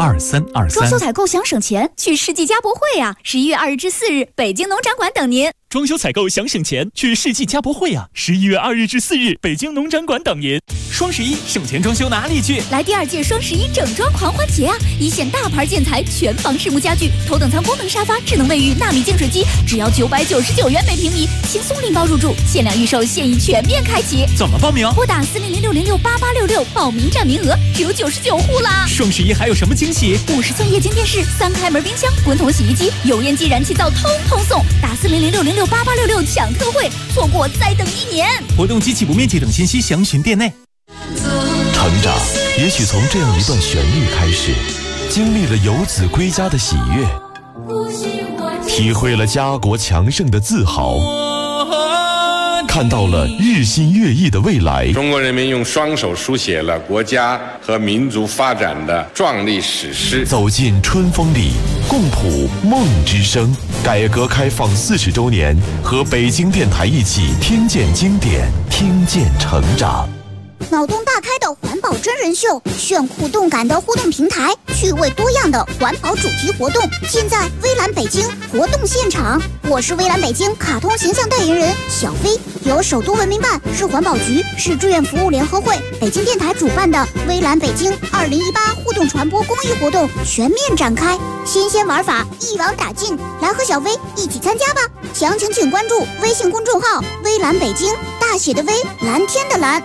400-003-2323。 装修采购想省钱，去世纪家博会11月2日至4日，北京农展馆等您。 装修采购想省钱，去世纪家博会啊！11月2日至4日，北京农展馆等您。双11省钱装修哪里去？ 来第2届双11整装狂欢节啊！一线大牌建材、全房实木家具、头等舱功能沙发、智能卫浴、纳米净水机，只要999元每平米，轻松拎包入住，限量预售，现已全面开启。 怎么报名？ 拨打4006068866，报名占名额只有99户啦！ 双11还有什么惊喜 ？50寸液晶电视、3开门冰箱、滚筒洗衣机、油烟机、燃气灶，通通送！打4006068866抢特惠，错过再等1年。 活动及起步面积等信息详询店内。 成长也许从这样一段旋律开始，经历了游子归家的喜悦，体会了家国强盛的自豪，看到了日新月异的未来。 中国人民用双手书写了国家和民族发展的壮丽史诗。 走进春风里，共谱梦之声。改革开放40周年，和北京电台一起听见经典，听见成长。 脑洞大开的环保真人秀，炫酷动感的互动平台，趣味多样的环保主题活动，尽在微蓝北京活动现场。我是微蓝北京卡通形象代言人小飞，由首都文明办、市环保局、市志愿服务联合会、北京电台主办的微蓝北京2018互动传播公益活动全面展开，新鲜玩法一网打尽，来和小飞一起参加吧！详情请关注微信公众号微蓝北京，大写的微，蓝天的蓝。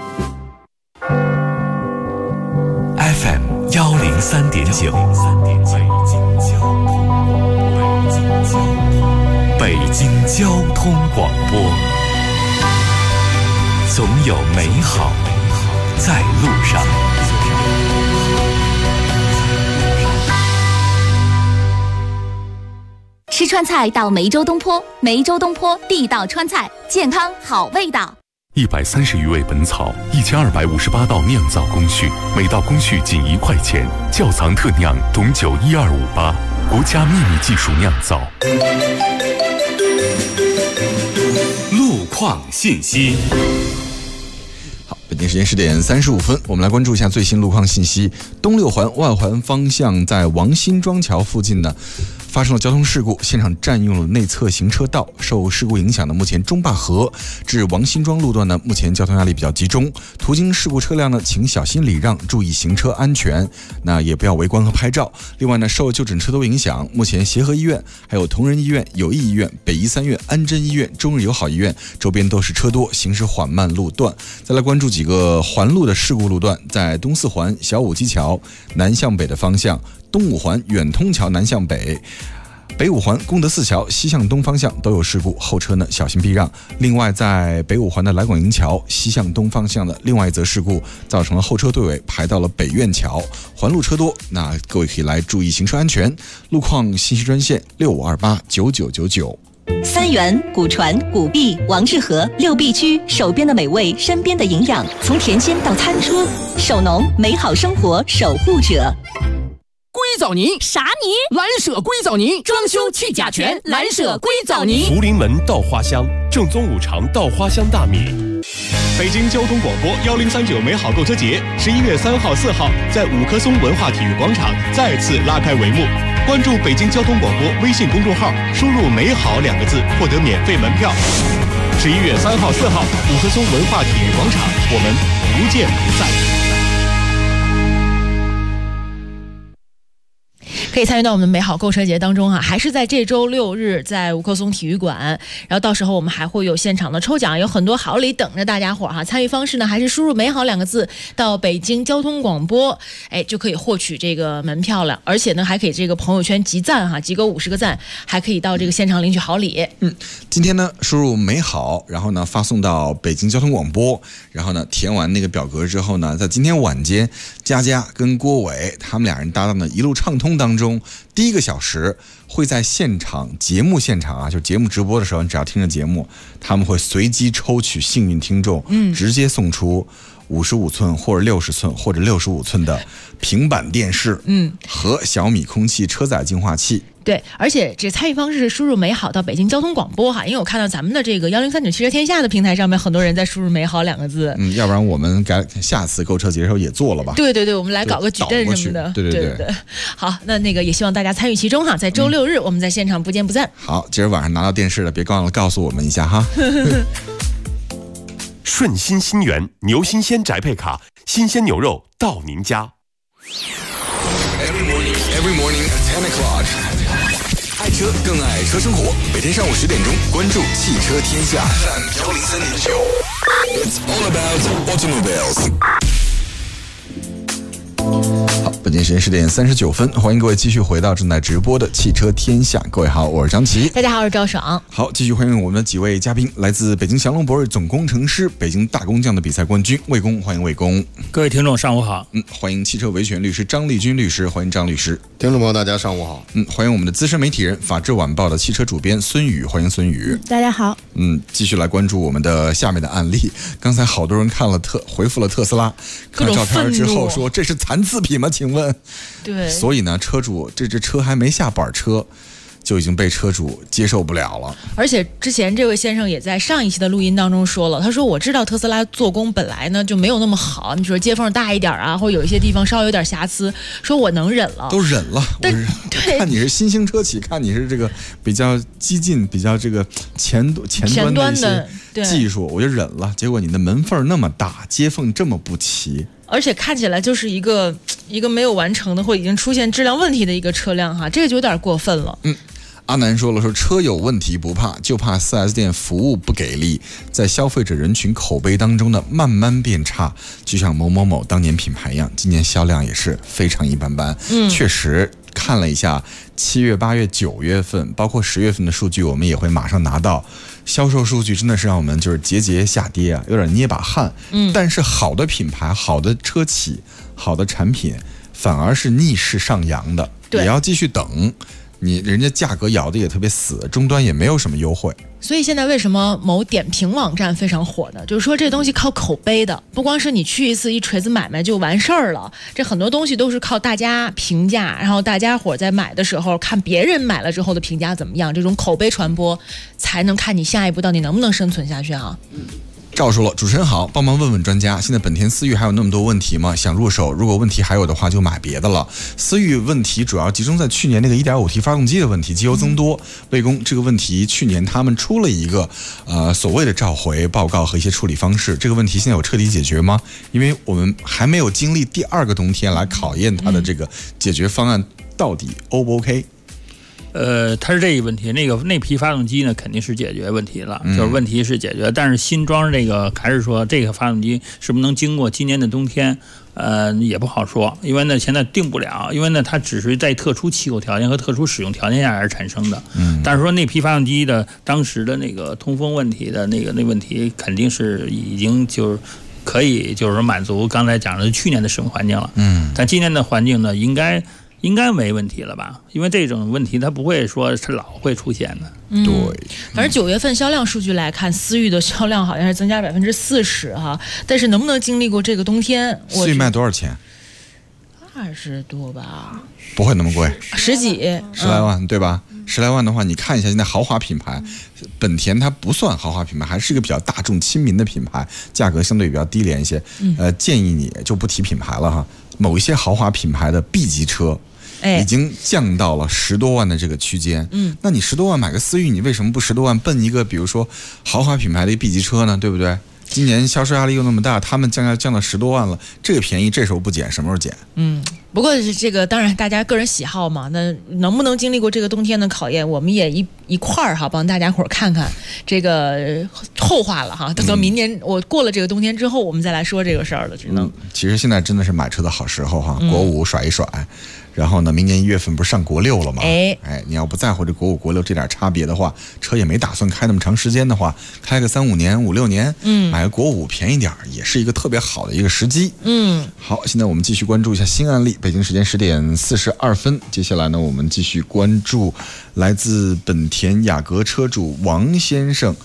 FM 103.9，北京交通广播，总有美好在路上。 吃川菜到梅州东坡，梅州东坡地道川菜，健康好味道。 130余味本草，1258道酿造工序，每道工序仅1块钱，窖藏特酿董酒12588，国家秘密技术酿造。 路况信息。 好，北京时间10点35分，我们来关注一下最新路况信息。东六环外环方向在王辛庄桥附近呢，发生了交通事故，现场占用了内侧行车道。受事故影响呢，目前中坝河至王辛庄路段呢，目前交通压力比较集中。途经事故车辆呢，请小心礼让，注意行车安全。那也不要围观和拍照。另外呢，受就诊车多影响，目前协和医院、还有同仁医院、友谊医院、北医3院、安贞医院、中日友好医院周边都是车多，行驶缓慢路段。再来关注几个环路的事故路段，在东四环小武基桥南向北的方向，东五环远通桥南向北，北五环功德寺桥西向东方向都有事故，后车呢小心避让。另外，在北五环的来广营桥西向东方向的另外一则事故，造成了后车队尾排到了北苑桥，环路车多，那各位可以来注意行车安全。路况信息专线65289999。 三元、古传、古碧、王致和6必居，手边的美味，身边的营养，从甜心到餐桌，手农美好生活守护者。 硅藻泥啥泥？蓝舍硅藻泥，装修去甲醛，蓝舍硅藻泥。 福临门稻花香，正宗五常稻花香大米。 北京交通广播1039美好购车节11月3号、4号在五棵松文化体育广场再次拉开帷幕。关注北京交通广播微信公众号，输入“美好”2个字，获得免费门票。11月3号、4号，五棵松文化体育广场，我们不见不散。 可以参与到我们美好购车节当中还是在这周6日在五棵松体育馆，然后到时候我们还会有现场的抽奖，有很多好礼等着大家伙参与方式呢，还是输入美好2个字到北京交通广播，就可以获取这个门票了。而且呢，还可以这个朋友圈集赞集够50个赞，还可以到这个现场领取好礼。 今天呢，输入美好，然后呢发送到北京交通广播，然后呢填完那个表格之后呢，在今天晚间，佳佳跟郭伟他们2人搭档的一路畅通当中，第1个小时会在现场节目现场就节目直播的时候，你只要听着节目，他们会随机抽取幸运听众，直接送出 55寸或者60寸或者65寸的平板电视，和小米空气车载净化器。 对，而且这参与方式是输入美好到北京交通广播哈，因为我看到咱们的这个1039汽车天下的平台上面，很多人在输入美好2个字。 要不然我们下次购车节的时候也做了吧？ 对，我们来搞个矩阵什么的。对。好，那个也希望大家参与其中哈，在周6日我们在现场不见不散。 好，今儿晚上拿到电视了，别忘了告诉我们一下哈。 顺心新源牛新鲜宅配卡，新鲜牛肉到您家。 Every morning at 10 o'clock. 爱车更爱车生活，每天上午10点钟，关注汽车天下 FM103.9。It's all about automobiles. 好，本节时间10点39分，欢迎各位继续回到正在直播的汽车天下。各位好，我是张琪。 大家好，我是赵爽。 好，继续欢迎我们的几位嘉宾，来自北京祥龙博瑞总工程师、北京大工匠的比赛冠军魏工，欢迎魏工。 各位听众上午好。 欢迎汽车维权律师张立军律师，欢迎张律师。 听众朋友大家上午好。 欢迎我们的资深媒体人、法制晚报的汽车主编孙宇，欢迎孙宇。 大家好。 继续来关注我们的下面的案例。刚才好多人回复了特斯拉，看了照片之后说这是残次品吗？请问？ 对， 所以呢，车主这车还没下板车，就已经被车主接受不了了。 而且之前这位先生也在上一期的录音当中说了，他说我知道特斯拉做工本来呢就没有那么好，你说接缝大一点啊，或者有一些地方稍微有点瑕疵，说我能忍了， 都忍了。 对， 看你是新兴车企，看你是这个比较激进、比较这个前端的一些技术，我就忍了。结果你的门缝那么大，接缝这么不齐。 而且看起来就是一个没有完成的或已经出现质量问题的一个车辆哈，这个就有点过分了。 阿南说车有问题不怕，就怕 4S 店服务不给力，在消费者人群口碑当中呢慢慢变差，就像某某某当年品牌一样，今年销量也是非常一般般。确实看了一下7月、8月、9月份，包括10月份的数据，我们也会马上拿到。销售数据真的是让我们就是节下跌啊，有点捏把汗。但是好的品牌、好的车企、好的产品，反而是逆势上扬的。也要继续等，人家价格咬的也特别死，终端也没有什么优惠。 所以现在为什么某点评网站非常火呢？就是说这东西靠口碑的，不光是你去一次一锤子买卖就完事儿了，这很多东西都是靠大家评价，然后大家伙在买的时候看别人买了之后的评价怎么样，这种口碑传播才能看你下一步到底能不能生存下去啊。 赵说了，主持人好，帮忙问问专家，现在本田思域还有那么多问题吗？想入手，如果问题还有的话就买别的了。思域问题主要集中在去年那个 1.5T 发动机的问题，机油增多。魏工，这个问题去年他们出了一个所谓的召回报告和一些处理方式，这个问题现在有彻底解决吗？因为我们还没有经历第2个冬天来考验它的这个解决方案到底 O 不 OK？ 它是这个问题，那批发动机呢肯定是解决问题了，就是问题是解决，但是新装这个还是说这个发动机是不是能经过今年的冬天，也不好说，因为呢现在定不了，因为呢它只是在特殊气候条件和特殊使用条件下而产生的。但是说那批发动机的当时的那个通风问题的那问题肯定是已经就是可以就是说满足刚才讲的去年的使用环境了。但今年的环境呢应该没问题了吧？因为这种问题它不会说是老会出现的。 对， 反正9月份销量数据来看，思域的销量好像是增加40%哈，但是能不能经历过这个冬天？ 思域卖多少钱 ？20多吧？ 不会那么贵 ，10几 ，10来万，对吧？10来万的话，你看一下现在豪华品牌，本田它不算豪华品牌，还是一个比较大众亲民的品牌，价格相对比较低廉一些。建议你就不提品牌了哈。某一些豪华品牌的 B 级车，已经降到了10多万的这个区间。那你10多万买个思域，你为什么不10多万奔一个比如说豪华品牌的 B 级车呢？对不对？今年销售压力又那么大，他们降到10多万了，这个便宜这时候不减，什么时候减？ 不过这个当然大家个人喜好嘛，那能不能经历过这个冬天的考验，我们也一块儿哈帮大家伙儿看看这个后话了哈。等到明年我过了这个冬天之后，我们再来说这个事儿了。只能其实现在真的是买车的好时候哈，国5甩一甩。然后呢，明年1月份不是上国6了吗？你要不在乎这国5、国6这点差别的话，车也没打算开那么长时间的话，开个3、5年、5、6年，买个国5便宜点也是一个特别好的一个时机。好，现在我们继续关注一下新案例。北京时间10点42分，接下来呢，我们继续关注来自本田雅阁车主王先生。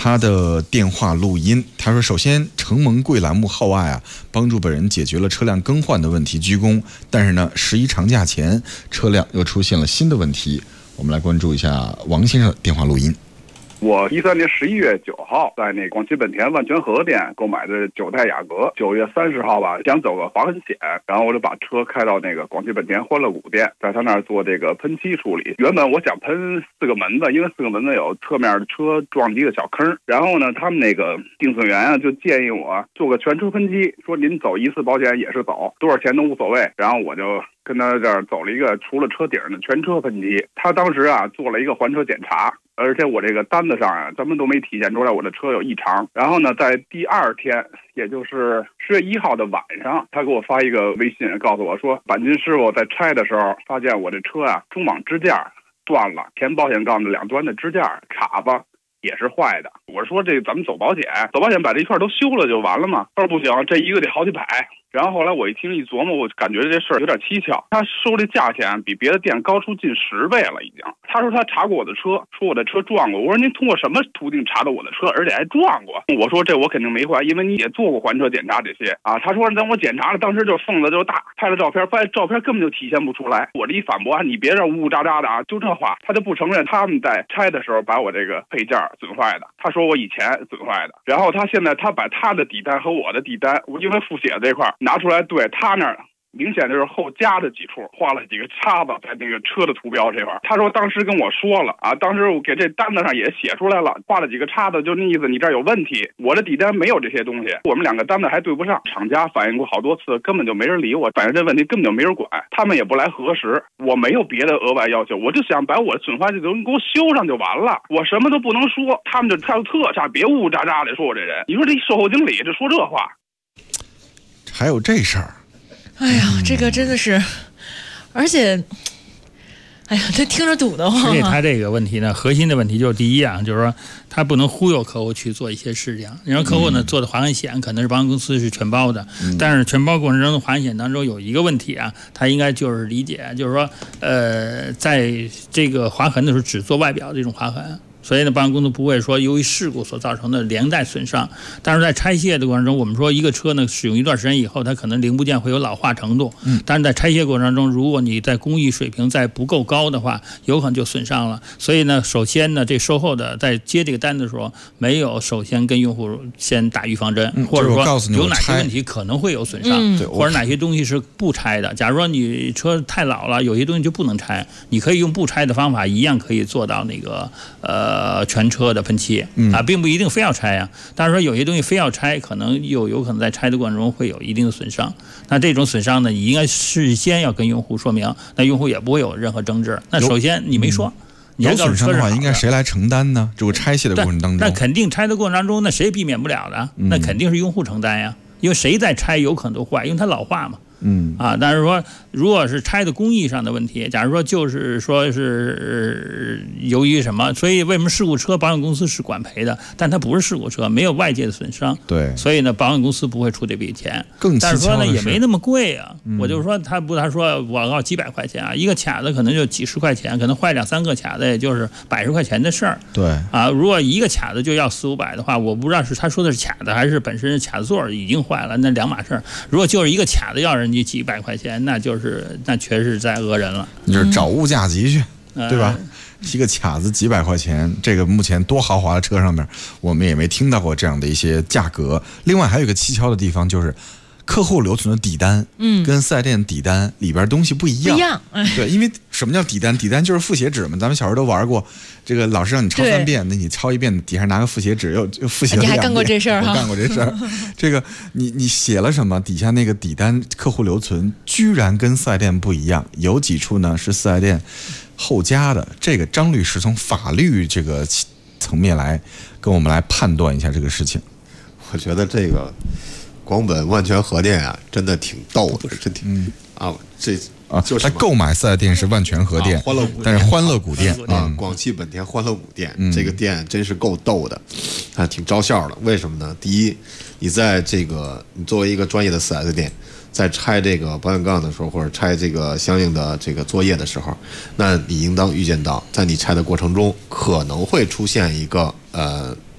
他的电话录音，他说：“首先，承蒙贵栏目号爱啊，帮助本人解决了车辆更换的问题，鞠躬。但是呢，11长假前，车辆又出现了新的问题。”我们来关注一下王先生的电话录音。 我13年11月9号在那广汽本田万泉河店购买的9代雅阁，9月30号吧，想走个划痕险，然后我就把车开到那个广汽本田欢乐谷店，在他那儿做这个喷漆处理。原本我想喷4个门子，因为4个门子有侧面的车撞击的小坑。然后呢，他们那个定损员啊就建议我做个全车喷漆，说您走一次保险也是走，多少钱都无所谓。然后我就跟他这儿走了一个除了车顶的全车喷漆。他当时啊做了一个还车检查，而且我这个单子上啊咱们都没体现出来我的车有异常。然后呢，在第2天，也就是10月1号的晚上，他给我发一个微信，告诉我说，钣金师傅在拆的时候发现我这车啊中网支架断了，前保险杠的2端的支架卡子也是坏的。我说这咱们走保险把这一块都修了就完了嘛。他说不行，这一个得好几百。然后后来我一听一琢磨，我感觉这事儿有点蹊跷。他收这价钱比别的店高出近10倍了已经。他说他查过我的车，说我的车撞过。我说您通过什么途径查到我的车，而且还撞过？我说这我肯定没坏，因为你也做过还车检查这些啊。他说等我检查了，当时就缝子就大，拍了照片，发现照片根本就体现不出来。我这一反驳啊，你别这呜呜喳喳的啊，就这话，他就不承认他们在拆的时候把我这个配件损坏的。他说我以前损坏的，然后他现在他把他的底单和我的底单，我因为复写这块拿出来，对他那儿明显就是后加的几处画了几个叉子在那个车的图标这块。他说当时跟我说了啊，当时我给这单子上也写出来了，画了几个叉子，就那意思你这儿有问题。我的底单没有这些东西，我们2个单子还对不上。厂家反映过好多次，根本就没人理我，反正这问题根本就没人管，他们也不来核实。我没有别的额外要求，我就想把我损坏的东西给我修上就完了，我什么都不能说。他们就态度特差，别呜呜喳喳的说我这人。你说这售后经理这说这话， 还有这事儿。 哎呀，这个真的是，而且，哎呀，这听着堵得慌。 而且他这个问题呢，核心的问题就是第一啊，就是说他不能忽悠客户去做一些事情。你让客户呢做的划痕险，可能是保险公司是全包的，但是全包过程中的划痕险当中有一个问题啊，他应该就是理解，就是说，在这个划痕的时候只做外表这种划痕。所以呢，保险公司不会说由于事故所造成的连带损伤，但是在拆卸的过程中，我们说一个车呢使用一段时间以后，它可能零部件会有老化程度，但是在拆卸过程中，如果你在工艺水平在不够高的话，有可能就损伤了。所以呢，首先呢，这售后的在接这个单的时候，没有首先跟用户先打预防针，或者说有哪些问题可能会有损伤，或者哪些东西是不拆的。假如说你车太老了，有些东西就不能拆，你可以用不拆的方法，一样可以做到那个全车的喷漆啊，并不一定非要拆啊。但是说有些东西非要拆，可能有可能在拆的过程中会有一定的损伤。那这种损伤呢，你应该事先要跟用户说明，那用户也不会有任何争执。那首先你没说，你有损伤的话，应该谁来承担呢？这个拆卸的过程当中， 那肯定拆的过程当中，那谁也避免不了的，那肯定是用户承担呀。因为谁在拆有可能都坏，因为它老化嘛。但是说，如果是拆的工艺上的问题，假如说就是说是由于什么，所以为什么事故车保险公司是管赔的，但它不是事故车，没有外界的损伤， 对， 所以呢，保险公司不会出这笔钱。但更是说呢，也没那么贵啊。我就是说，他说我要几百块钱啊，一个卡子可能就几十块钱，可能坏2、3个卡子也就是100、10块钱的事儿。 对啊，如果一个卡子就要400、500的话，我不知道是他说的是卡子还是本身卡子座已经坏了，那2码事儿。如果就是一个卡子要人家几百块钱，那确实在讹人了。 你就是找物价级去，对吧？一个卡子几百块钱，这个目前多豪华的车上面，我们也没听到过这样的一些价格。另外还有一个蹊跷的地方就是，客户留存的底单，跟4S店底单里边东西不一样。 不一样， 对，因为什么叫底单？底单就是复写纸嘛，咱们小时候都玩过。这个老师让你抄3遍，那你抄1遍，底下拿个复写纸又复写了2遍。 你还干过这事儿哈？ 我干过这事儿。这个你写了什么？底下那个底单客户留存居然跟4S店不一样，有几处呢是4S店后加的。这个张律师从法律这个层面来跟我们来判断一下这个事情。 我觉得这个广本万泉河店啊，真的挺逗的，真挺他购买4S店是万泉河店， 欢乐谷， 但是欢乐谷店广汽本田欢乐谷店，这个店真是够逗的，挺招笑的。为什么呢？第一，你作为一个专业的4S店，在拆这个保险杠的时候，或者拆这个相应的这个作业的时候，那你应当预见到，在你拆的过程中可能会出现一个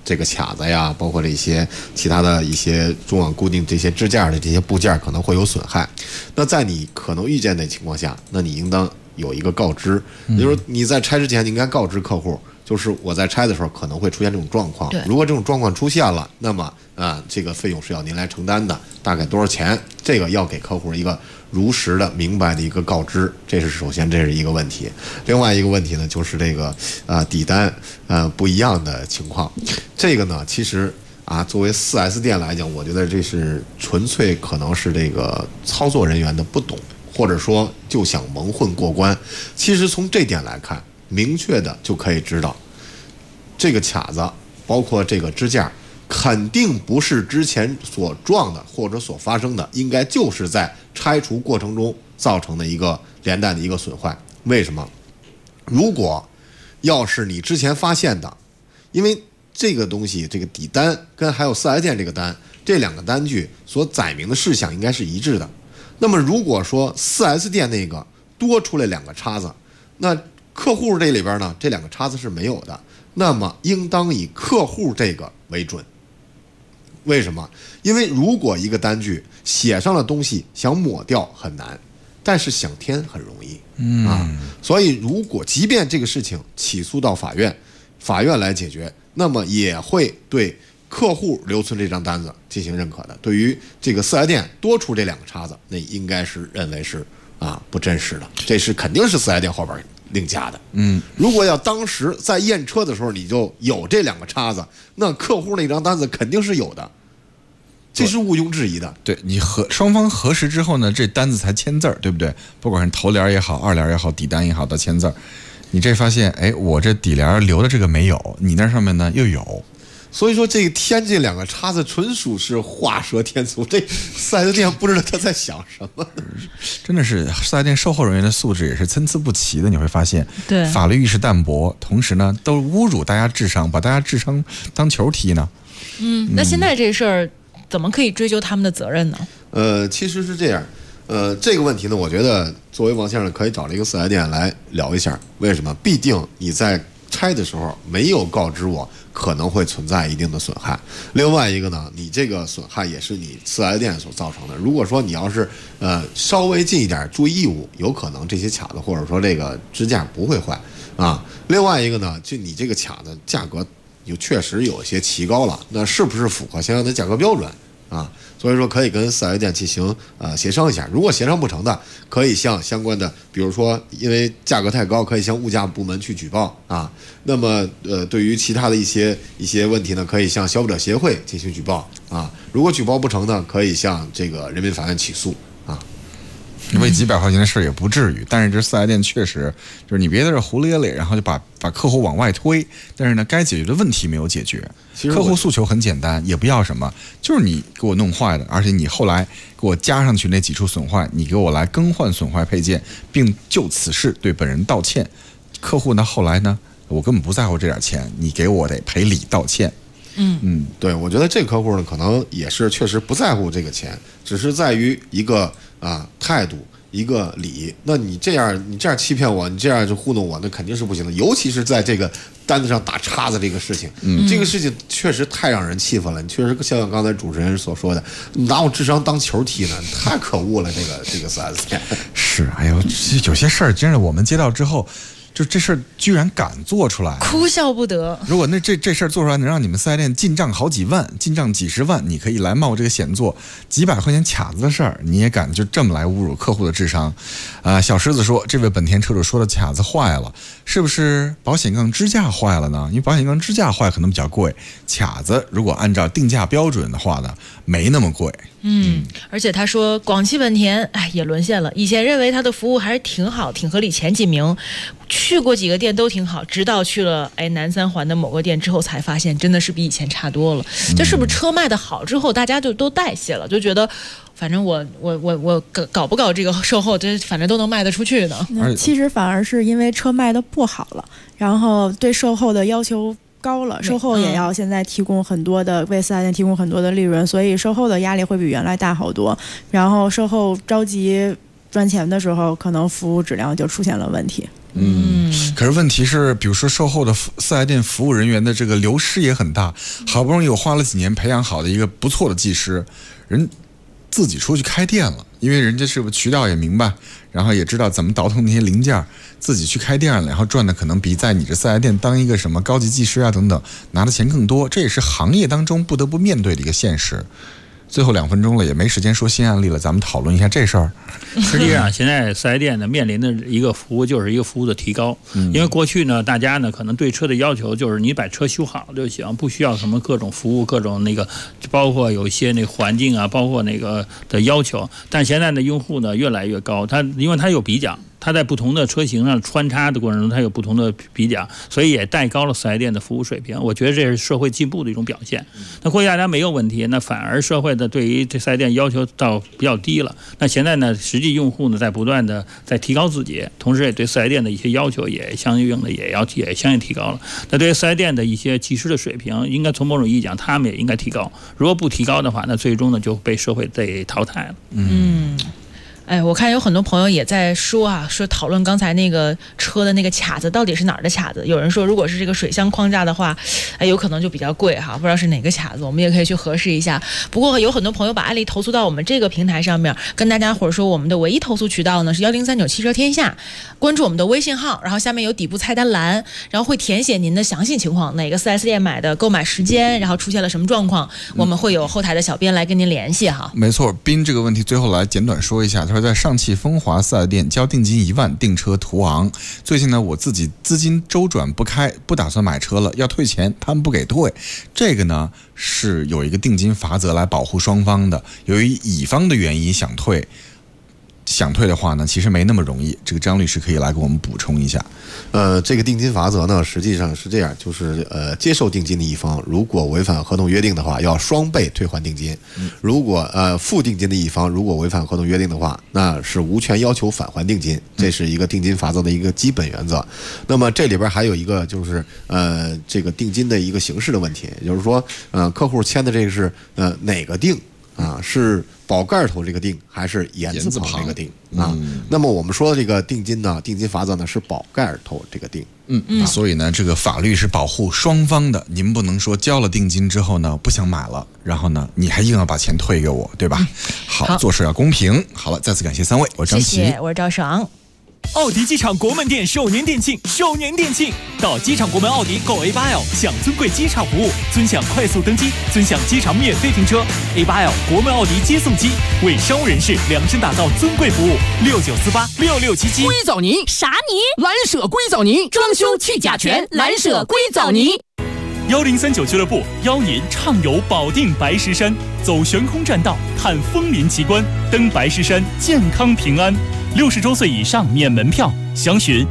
这个卡子呀，包括这些其他的一些中网固定这些支架的这些部件可能会有损害。那在你可能预见的情况下，那你应当有一个告知，也就是说你在拆之前，你应该告知客户，就是我在拆的时候可能会出现这种状况。如果这种状况出现了，那么这个费用是要您来承担的，大概多少钱？这个要给客户一个如实的、明白的一个告知，这是首先，这是一个问题。另外一个问题呢，就是这个底单不一样的情况。这个呢，其实作为 4S 店来讲，我觉得这是纯粹可能是这个操作人员的不懂，或者说就想蒙混过关。其实从这点来看，明确的就可以知道，这个卡子包括这个支架，肯定不是之前所撞的或者所发生的，应该就是在拆除过程中造成的一个连带的一个损坏。为什么？如果要是你之前发现的，因为这个东西，这个底单跟还有 4S 店这个单，这两个单据所载明的事项应该是一致的。那么如果说 4S 店那个多出来2个叉子，那客户这里边呢，这2个叉子是没有的，那么应当以客户这个为准。为什么？因为如果一个单据写上的东西想抹掉很难，但是想填很容易所以如果即便这个事情起诉到法院，法院来解决，那么也会对客户留存这张单子进行认可的。对于这个4S店多出这2个叉子，那应该是认为是不真实的，这是肯定是4S店后边另加的。如果要当时在验车的时候你就有这2个叉子，那客户那张单子肯定是有的，这是毋庸置疑的。 对，你双方核实之后呢，这单子才签字儿，对不对？不管是头联也好，二联也好，底单也好的签字儿。你这发现，我这底联留的这个没有，你那上面呢又有。 所以说这个添这2个叉子纯属是画蛇添足，这4S店不知道他在想什么。 真的是4S店售后人员的素质也是参差不齐的，你会发现， 对， 法律意识淡薄，同时呢都侮辱大家智商，把大家智商当球踢呢。 那现在这事儿怎么可以追究他们的责任呢？ 其实是这样，这个问题呢，我觉得作为王先生可以找这个4S店来聊一下。为什么？必定你在拆的时候没有告知我，可能会存在一定的损害。另外一个呢，你这个损害也是你4S店所造成的。如果说你要是稍微尽一点注意义务，有可能这些卡子或者说这个支架不会坏另外一个呢，就你这个卡的价格就确实有些奇高了，那是不是符合相应的价格标准所以说可以跟4S店进行协商一下。如果协商不成的，可以向相关的，比如说因为价格太高，可以向物价部门去举报那么对于其他的一些问题呢，可以向消费者协会进行举报如果举报不成呢，可以向这个人民法院起诉为几百块钱的事也不至于，但是这4S店确实就是你别在这胡咧咧，然后就把客户往外推，但是呢，该解决的问题没有解决。客户诉求很简单，也不要什么，就是你给我弄坏的，而且你后来给我加上去那几处损坏，你给我来更换损坏配件，并就此事对本人道歉。客户呢，后来呢，我根本不在乎这点钱，你给我得赔礼道歉。 对，我觉得这个客户呢，可能也是确实不在乎这个钱，只是在于一个态度，一个理。那你这样欺骗我，你这样就糊弄我，那肯定是不行的。尤其是在这个单子上打叉子这个事情，这个事情确实太让人气愤了。你确实像刚才主持人所说的，拿我智商当球踢呢，太可恶了。这个4S店是，哎呦，有些事儿真是我们接到之后。就这事儿居然敢做出来， 哭笑不得。 如果这事儿做出来能让你们4S店进账好几万，进账几十万，你可以来冒这个险做几百块钱卡子的事儿，你也敢就这么来侮辱客户的智商？小狮子说，这位本田车主说的卡子坏了，是不是保险杠支架坏了呢？因为保险杠支架坏可能比较贵，卡子如果按照定价标准的话呢，没那么贵。 而且他说广汽本田也沦陷了，以前认为他的服务还是挺好，挺合理，前几名，去过几个店都挺好，直到去了南三环的某个店之后才发现真的是比以前差多了。这是不是车卖的好之后大家就都代谢了，就觉得反正我搞不搞这个售后，这反正都能卖得出去呢？ 其实反而是因为车卖的不好了，然后对售后的要求高了，售后也要现在提供很多的为4S店提供很多的利润，所以售后的压力会比原来大好多。然后售后着急赚钱的时候，可能服务质量就出现了问题。 可是问题是，比如说售后的四 S 店服务人员的这个流失也很大，好不容易我花了几年培养好的一个不错的技师，人自己出去开店了，因为人家是不是渠道也明白，然后也知道怎么倒腾那些零件，自己去开店了，然后赚的可能比在你这四 S 店当一个什么高级技师啊等等拿的钱更多，这也是行业当中不得不面对的一个现实。最后2分钟了，也没时间说新案例了，咱们讨论一下这事儿。 实际上，现在4S店呢面临的一个服务就是一个服务的提高。因为过去呢，大家呢可能对车的要求就是你把车修好就行，不需要什么各种服务、各种那个，包括有一些那个环境啊，包括那个的要求。但现在的用户呢越来越高，因为他有比较。它在不同的车型上穿插的过程中，它有不同的比较，所以也带高了4S店的服务水平。我觉得这是社会进步的一种表现。那过去大家没有问题，那反而社会的对于这4S店要求到比较低了。那现在呢，实际用户呢在不断的在提高自己，同时也对4S店的一些要求也相应的也相应提高了。那对于4S店的一些技师的水平，应该从某种意义讲，他们也应该提高。如果不提高的话，那最终呢就被社会被淘汰了。 我看有很多朋友也在说讨论刚才那个车的那个卡子到底是哪儿的卡子。有人说，如果是这个水箱框架的话，有可能就比较贵哈，不知道是哪个卡子，我们也可以去核实一下。不过有很多朋友把案例投诉到我们这个平台上面，跟大家伙说，我们的唯一投诉渠道呢是1039汽车天下，关注我们的微信号，然后下面有底部菜单栏，然后会填写您的详细情况，哪个4S店买的，购买时间，然后出现了什么状况，我们会有后台的小编来跟您联系哈。 没错，斌这个问题最后来简短说一下，他说在上汽风华4S店交定金1万，订车途昂。最近呢，我自己资金周转不开，不打算买车了，要退钱，他们不给退。这个呢是有一个定金罚则来保护双方的。由于乙方的原因想退的话呢，其实没那么容易。这个张律师可以来给我们补充一下。 这个定金罚则呢，实际上是这样，就是接受定金的一方如果违反合同约定的话，要双倍退还定金；如果付定金的一方如果违反合同约定的话，那是无权要求返还定金。这是一个定金罚则的一个基本原则。那么这里边还有一个就是这个定金的一个形式的问题，也就是说客户签的这个是哪个定是宝盖头这个定还是言字旁这个定那么我们说的这个定金呢，定金罚则呢是宝盖头这个定。 所以呢，这个法律是保护双方的，您不能说交了定金之后呢不想买了，然后呢你还硬要把钱退给我，对吧？好，做事要公平。好了，再次感谢3位，我是张琪， 谢谢，我是赵爽。 奥迪机场国门店首年店庆，到机场国门奥迪购 A8L， 享尊贵机场服务，尊享快速登机，尊享机场免费停车。A8L 国门奥迪接送机，为商务人士量身打造尊贵服务。69486677。 硅藻泥啥泥？ 蓝舍硅藻泥，装修去甲醛，蓝舍硅藻泥。 1039俱乐部邀您畅游保定白石山，走悬空栈道，看枫林奇观，登白石山，健康平安。60周岁以上免门票，详询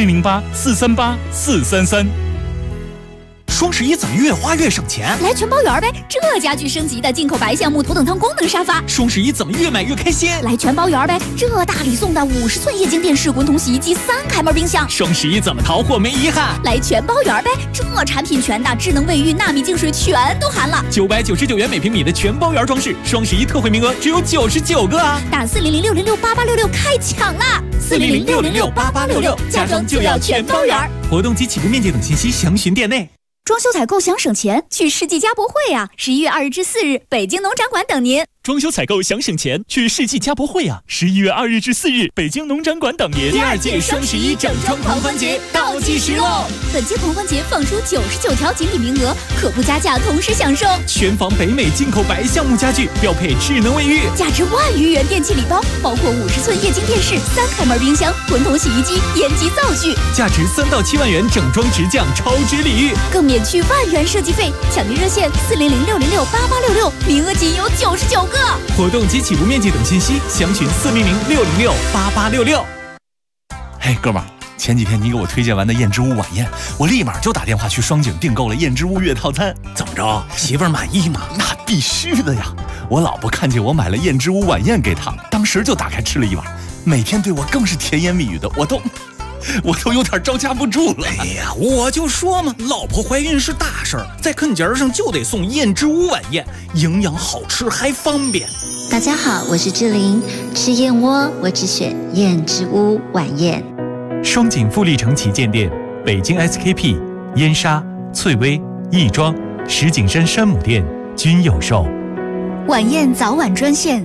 4008-438-433。 双11怎么越花越省钱？ 来全包圆呗！这家具升级的进口白橡木头等舱功能沙发。 双11怎么越买越开心？ 来全包圆呗！这大礼送的50寸液晶电视、滚筒洗衣机、3开门冰箱。 双11怎么淘货没遗憾？ 来全包圆呗！这产品全的，智能卫浴、纳米净水全都含了。 999元每平米的全包圆装饰，双11特惠名额只有99个啊！ 打400-606-8866开抢啦！400-606-8866，家装就要全包圆。 活动及起步面积等信息详询店内。 装修采购想省钱，去世纪家博会啊！11月2日至4日，北京农展馆等您。 装修采购想省钱，去世纪家博会啊！11月2日至4日，北京农展馆等您。 第2届双11整装狂欢节倒计时喽！ 本届狂欢节放出99条锦鲤名额，可不加价同时享受。 全房北美进口白橡木家具，标配智能卫浴， 价值1万余元电器礼包，包括50寸液晶电视、3开门冰箱、滚筒洗衣机、烟机灶具， 价值3到7万元整装直降超值礼遇， 更免去1万元设计费。抢订热线400-606-8866，名额仅有99个。 活动及起步面积等信息详询400-606-8866。嘿，哥们儿，前几天你给我推荐完的燕之屋晚宴，我立马就打电话去双井订购了燕之屋月套餐。怎么着，媳妇儿满意吗？那必须的呀！我老婆看见我买了燕之屋晚宴给她，当时就打开吃了一碗，每天对我更是甜言蜜语的，我都有点招架不住了。 哎呀，我就说嘛，老婆怀孕是大事儿，在坑节上就得送燕之屋晚宴，营养好吃还方便。 大家好，我是志玲。吃燕窝，我只选燕之屋晚宴。 双井富力城旗舰店、北京 SKP、燕莎、翠微、亦庄、石景山山姆店均有售。 晚宴早晚专线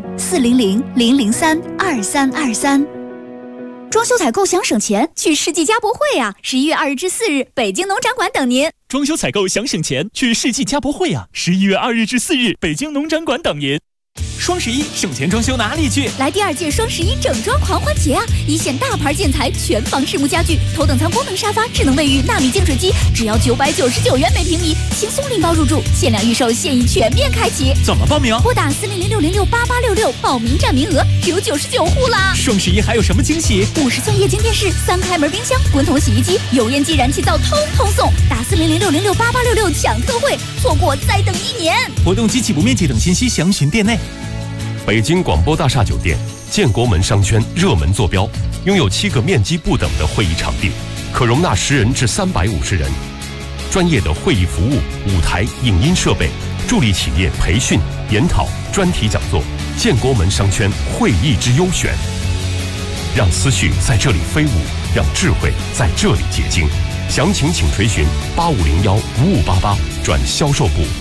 400-003-2323。 装修采购想省钱，去世纪家博会啊！11月2日至4日，北京农展馆等您。 装修采购想省钱，去世纪家博会啊！11月2日至4日，北京农展馆等您。双11省钱装修哪里去？ 来第2届双11整装狂欢节啊！一线大牌建材、全房实木家具、头等舱功能沙发、智能卫浴、纳米净水机，只要999元每平米，轻松拎包入住。限量预售现已全面开启， 怎么报名？ 拨打400-606-8866，报名占名额只有99户啦！ 双11还有什么惊喜 ？50寸液晶电视、3开门冰箱、滚筒洗衣机、油烟机、燃气灶通通送！打400-606-8866抢特惠，错过再等1年。 活动及起步面积等信息详询店内。 北京广播大厦酒店建国门商圈热门坐标，拥有7个面积不等的会议场地，可容纳10人至350人。专业的会议服务、舞台、影音设备，助力企业培训、研讨、专题讲座。建国门商圈会议之优选，让思绪在这里飞舞，让智慧在这里结晶。详情请垂询8501-5588转销售部。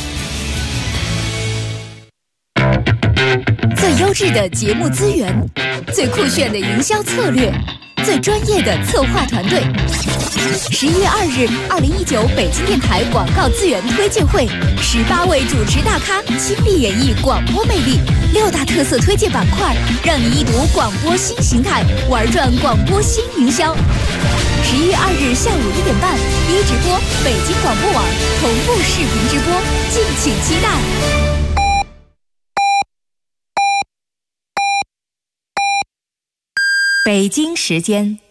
最优质的节目资源，最酷炫的营销策略，最专业的策划团队。11月2日，2019北京电台广告资源推介会，18位主持大咖倾力演绎广播魅力，6大特色推介板块，让你一睹广播新形态，玩转广播新营销。11月2日下午1点半，一直播北京广播网同步视频直播，敬请期待。 北京时间